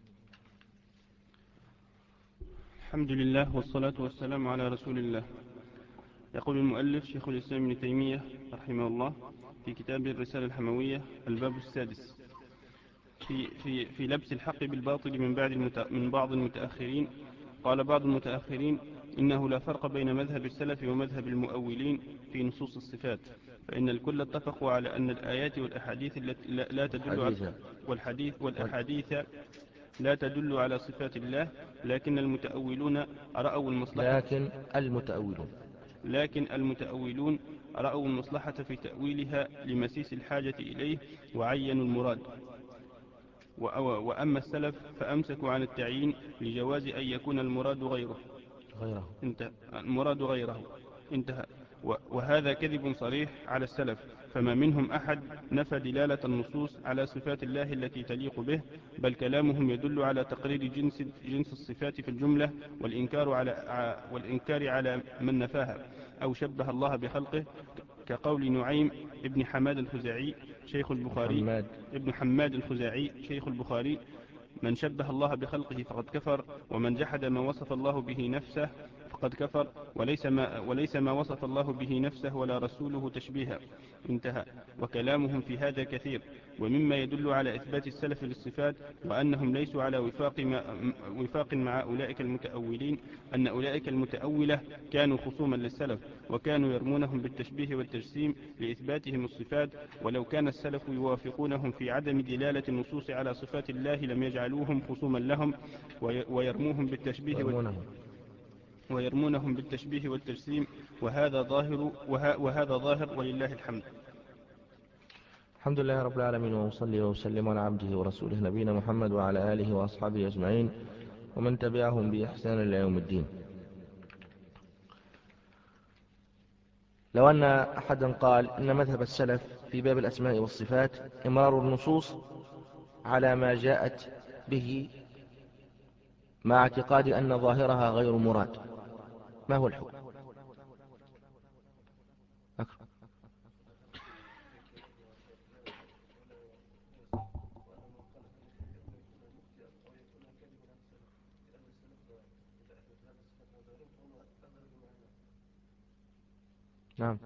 الحمد لله والصلاة والسلام على رسول الله. يقول المؤلف شيخ الإسلام ابن تيمية رحمه الله في كتاب الرسالة الحموية الباب السادس في, في, في لبس الحق بالباطل من, بعد المت... من بعض المتأخرين. قال بعض المتأخرين إنه لا فرق بين مذهب السلف ومذهب المؤولين في نصوص الصفات، فإن الكل اتفقوا على أن الآيات والأحاديث التي لا, لا تدل على والحديث والأحاديث لا تدل على صفات الله، لكن المتأولون رأوا المصلحة لكن المتأولون لكن المتأولون رأوا المصلحة في تأويلها لمسيس الحاجة إليه وعينوا المراد. وأما السلف فأمسكوا عن التعيين لجواز أن يكون المراد غيره غيره انتهى المراد غيره انتهى وهذا كذب صريح على السلف، فما منهم أحد نفى دلالة النصوص على صفات الله التي تليق به، بل كلامهم يدل على تقرير جنس, جنس الصفات في الجملة والإنكار على, والإنكار على من نفاها أو شبه الله بخلقه، كقول نعيم ابن حماد الخزاعي شيخ البخاري محمد. ابن حماد الخزاعي شيخ البخاري: من شبه الله بخلقه فقد كفر، ومن جحد ما وصف الله به نفسه فقد كفر، وليس ما, وليس ما وصف الله به نفسه ولا رسوله تشبيها. انتهى. وكلامهم في هذا كثير. ومما يدل على إثبات السلف للصفات وأنهم ليسوا على وفاق مع, وفاق مع أولئك المتأولين أن أولئك المتأولة كانوا خصوما للسلف، وكانوا يرمونهم بالتشبيه والتجسيم لإثباتهم الصفات، ولو كان السلف يوافقونهم في عدم دلالة النصوص على صفات الله لم يجعلوهم خصوما لهم ويرموهم بالتشبيه يرمونهم. ويرمونهم بالتشبيه والتجسيم، وهذا ظاهر وهذا ظاهر ولله الحمد. الحمد لله رب العالمين، وصلي وسلم على عبده ورسوله نبينا محمد وعلى آله وأصحابه أجمعين ومن تبعهم بإحسان إلى يوم الدين. لو أن أحدا قال إن مذهب السلف في باب الأسماء والصفات إمرار النصوص على ما جاءت به مع اعتقاد أن ظاهرها غير مراد، ما هو الحكم؟ أكرم. نعم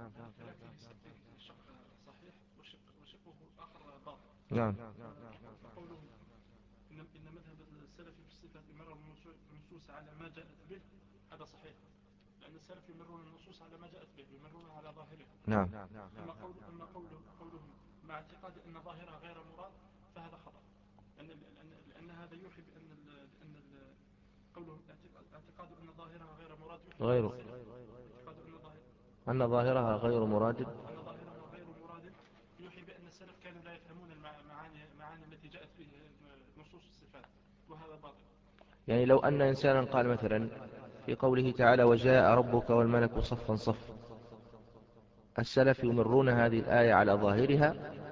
نعم قوله إن إن مذهب السلف في الصفات مرر النصوص على ما جاءت به هذا صحيح، لأن السلف يمرون النصوص على ما جاءت به، يمرونها على ظاهره. نعم. أما قول أما قوله قولهم مع اعتقاد أن ظاهرها غير مراد فهذا خطأ، لأن لأن, لأن هذا يوحي بأن ال أن ال قولهم اعتقاد أن ظاهرها غير مراد يوحي غير اعتقاد أن ظاهر أن ظاهرها غير مراد أن ظاهرها غير مراد يوحي بأن السلف كانوا لا يفهمون المعاني المعاني التي جاءت به نصوص الصفات، وهذا باطل. يعني لو أن إنسانا قال مثلا في قوله تعالى وجاء ربك والملك صفا صف، السلف يمرون هذه الآية على ظاهرها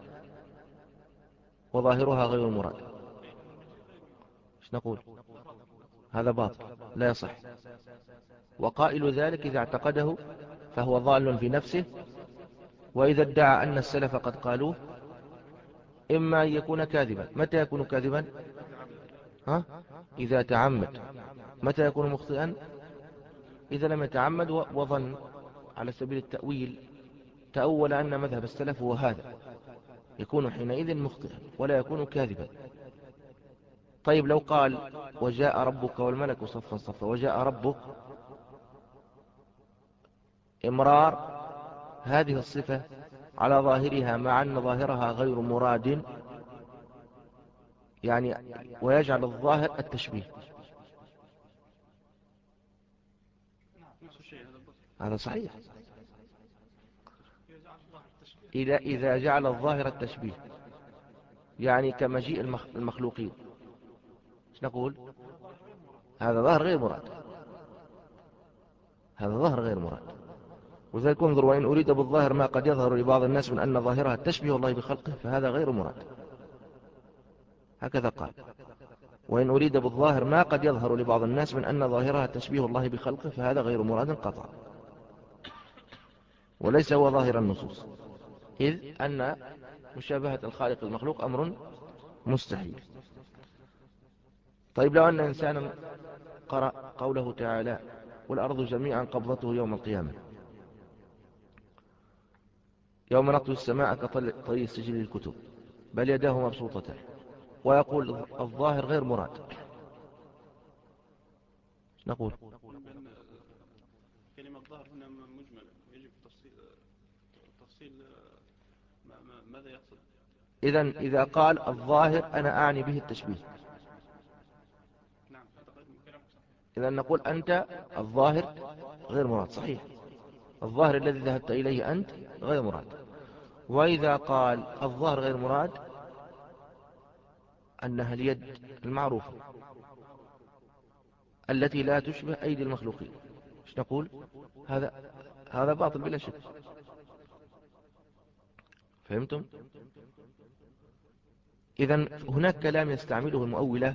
وظاهرها غير مراد، ايش نقول؟ هذا باطل لا يصح. وقائل ذلك إذا اعتقده فهو ضال في نفسه، وإذا ادعى أن السلف قد قالوه إما أن يكون كاذبا. متى يكون كاذبا؟ ها؟ إذا تعمد. متى يكون مخطئا؟ إذا لم يتعمد وظن على سبيل التأويل، تأول أن مذهب السلف هو هذا، يكون حينئذ مخطئا ولا يكون كاذبا. طيب لو قال وجاء ربك والملك صفا صفا، وجاء ربك إمرار هذه الصفة على ظاهرها مع أن ظاهرها غير مراد، يعني ويجعل الظاهر التشبيه، هذا صحيح. إذا إذا جعل الظاهر التشبيه يعني كمجيء المخلوقين، ايش نقول؟ هذا ظاهر غير مراد، هذا ظاهر غير مراد. وذلك انظر وإن أريد بالظاهر ما قد يظهر لبعض الناس من أن ظاهرها التشبيه الله بخلقه فهذا غير مراد، هكذا قال. وإن أريد بالظاهر ما قد يظهر لبعض الناس من أن ظاهرها تشبيه الله بخلقه فهذا غير مراد قطعا، وليس هو ظاهر النصوص، إذ أن مشابهة الخالق المخلوق أمر مستحيل. طيب لو أن إنسانا قرأ قوله تعالى والأرض جميعا قبضته يوم القيامة، يوم نطوي السماء كطي السجل للكتب بل يداه مبسوطتان، ويقول الظاهر غير مراد، نقول كلمة ظاهر هنا مجملة يجب تفصيل تفصيل ماذا يقصد. إذن إذا قال الظاهر أنا أعني به التشبيه، إذن نقول أنت الظاهر غير مراد، صحيح، الظاهر الذي ذهبت إليه أنت غير مراد. وإذا قال الظاهر غير مراد أنها اليد المعروفة التي لا تشبه أيدي المخلوقين، ايش نقول؟ هذا هذا باطل بلا شك. فهمتم؟ إذن هناك كلام يستعمله المؤولة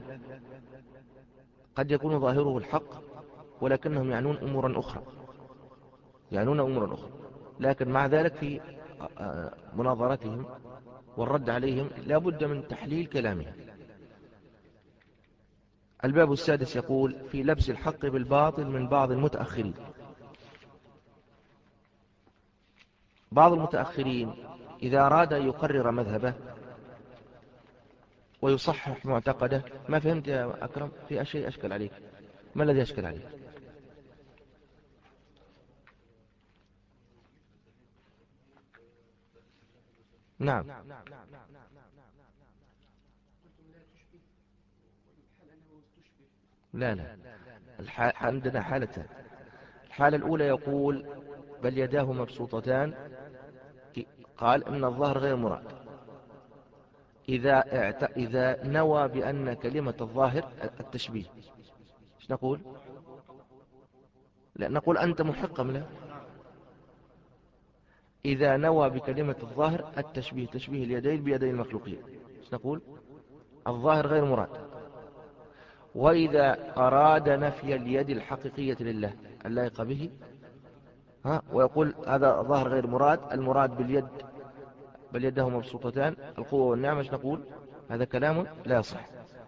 قد يكون ظاهره الحق ولكنهم يعنون أمورا أخرى، يعنون أمورا أخرى، لكن مع ذلك في مناظرتهم والرد عليهم لا بد من تحليل كلامهم. الباب السادس يقول في لبس الحق بالباطل من بعض المتأخرين. بعض المتأخرين إذا أراد أن يقرر مذهبه ويصحح معتقده، ما فهمت يا أكرم؟ في شيء أشكل عليك، ما الذي أشكل عليك؟ نعم. لا لا، الح... عندنا حالتان. الحالة الأولى يقول بل يداه مبسوطتان، قال إن الظهر غير مراد. إذا, اعت... إذا نوى بأن كلمة الظاهر التشبيه، ايش نقول؟ لا نقول أنت محقم له. إذا نوى بكلمة الظاهر التشبيه، تشبيه اليدين بيدي المخلوقين، ايش نقول؟ الظاهر غير مراد. وإذا أراد نفي اليد الحقيقية لله اللائقة به، ها، ويقول هذا ظاهر غير مراد، المراد باليد بل يده مبسوطتان القوة والنعمة، ايش نقول؟ هذا كلام لا يصح.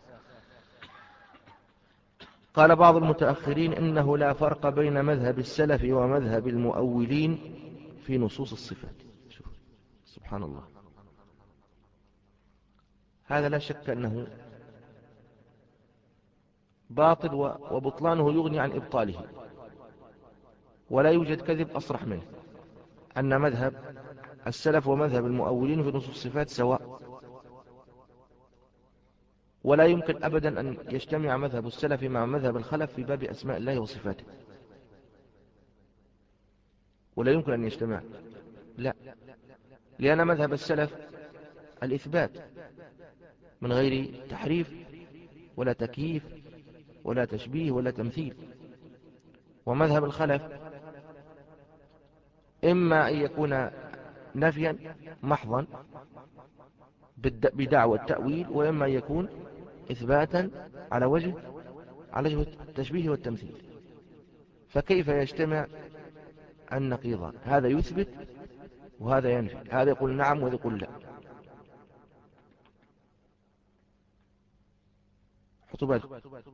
قال بعض المتأخرين إنه لا فرق بين مذهب السلف ومذهب المؤولين في نصوص الصفات. شوف سبحان الله، هذا لا شك أنه باطل وبطلانه يغني عن إبطاله. ولا يوجد كذب أصرح منه أن مذهب السلف ومذهب المؤولين في نصوص الصفات سواء، ولا يمكن أبدا أن يجتمع مذهب السلف مع مذهب الخلف في باب أسماء الله وصفاته، ولا يمكن أن يجتمع، لا، لأن مذهب السلف الإثبات من غير تحريف ولا تكييف ولا تشبيه ولا تمثيل، ومذهب الخلف إما أن يكون نفيا محضا بدعوى التأويل، وإما أن يكون إثباتا على وجه على وجه التشبيه والتمثيل. فكيف يجتمع النقيضان؟ هذا يثبت وهذا ينفي، هذا يقول نعم وهذا يقول لا. حطوا بالكم.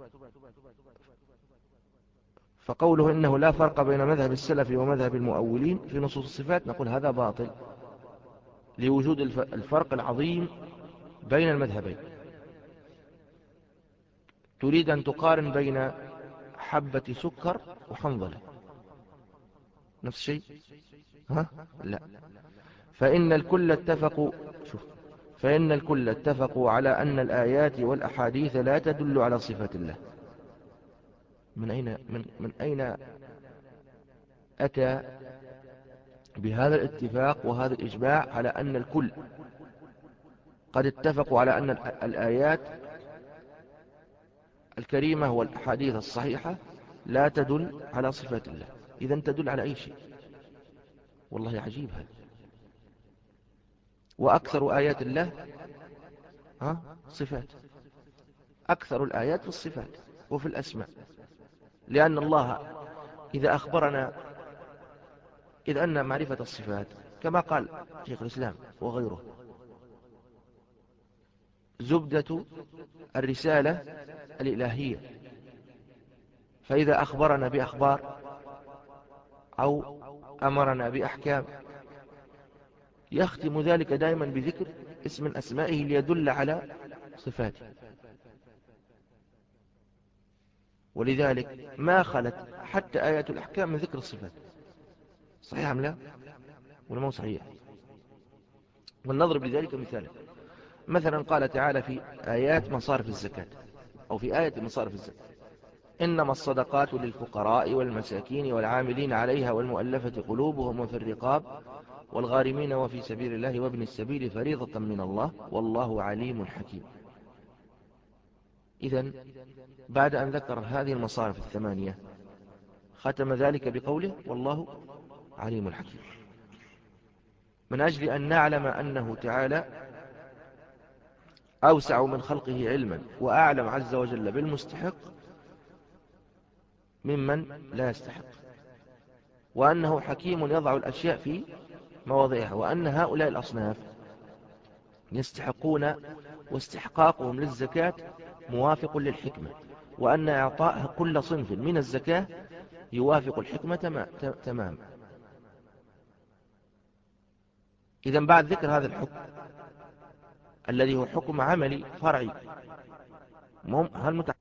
فقوله إنه لا فرق بين مذهب السلف ومذهب المؤولين في نصوص الصفات، نقول هذا باطل لوجود الفرق العظيم بين المذهبين. تريد أن تقارن بين حبة سكر وحنظلة، نفس الشيء؟ ها؟ لا. فإن الكل اتفقوا شوف فإن الكل اتفقوا على أن الآيات والأحاديث لا تدل على صفات الله. من أين من من أين أتى بهذا الاتفاق وهذا الإجماع على أن الكل قد اتفقوا على أن الآيات الكريمة والأحاديث الصحيحة لا تدل على صفات الله؟ إذن تدل على أي شيء؟ والله عجيب هذا. وأكثر آيات الله ها صفات، أكثر الآيات في الصفات وفي الأسماء، لأن الله إذا أخبرنا، إذ أن معرفة الصفات كما قال شيخ الإسلام وغيره زبدة الرسالة الإلهية، فإذا أخبرنا بأخبار أو أمرنا بأحكام يختم ذلك دائما بذكر اسم من أسمائه ليدل على صفاته. ولذلك ما خلت حتى آيات الأحكام من ذكر الصفات. صحيح أم لا؟ ولا مو صحيح؟ ولنضرب لذلك مثالا. مثلا قال تعالى في آيات مصارف الزكاة، أو في آية مصارف الزكاة: إنما الصدقات للفقراء والمساكين والعاملين عليها والمؤلفة قلوبهم وفي الرقاب والغارمين وفي سبيل الله وابن السبيل فريضة من الله والله عليم حكيم. إذن بعد أن ذكر هذه المصارف الثمانية ختم ذلك بقوله والله عليم حكيم، من أجل أن نعلم أنه تعالى أوسع من خلقه علما وأعلم عز وجل بالمستحق ممن لا يستحق، وأنه حكيم يضع الأشياء في مواضعها، وأن هؤلاء الأصناف يستحقون واستحقاقهم للزكاة موافق للحكمة، وأن إعطاء كل صنف من الزكاة يوافق الحكمة تماما. إذن بعد ذكر هذا الحكم الذي هو حكم عملي فرعي هل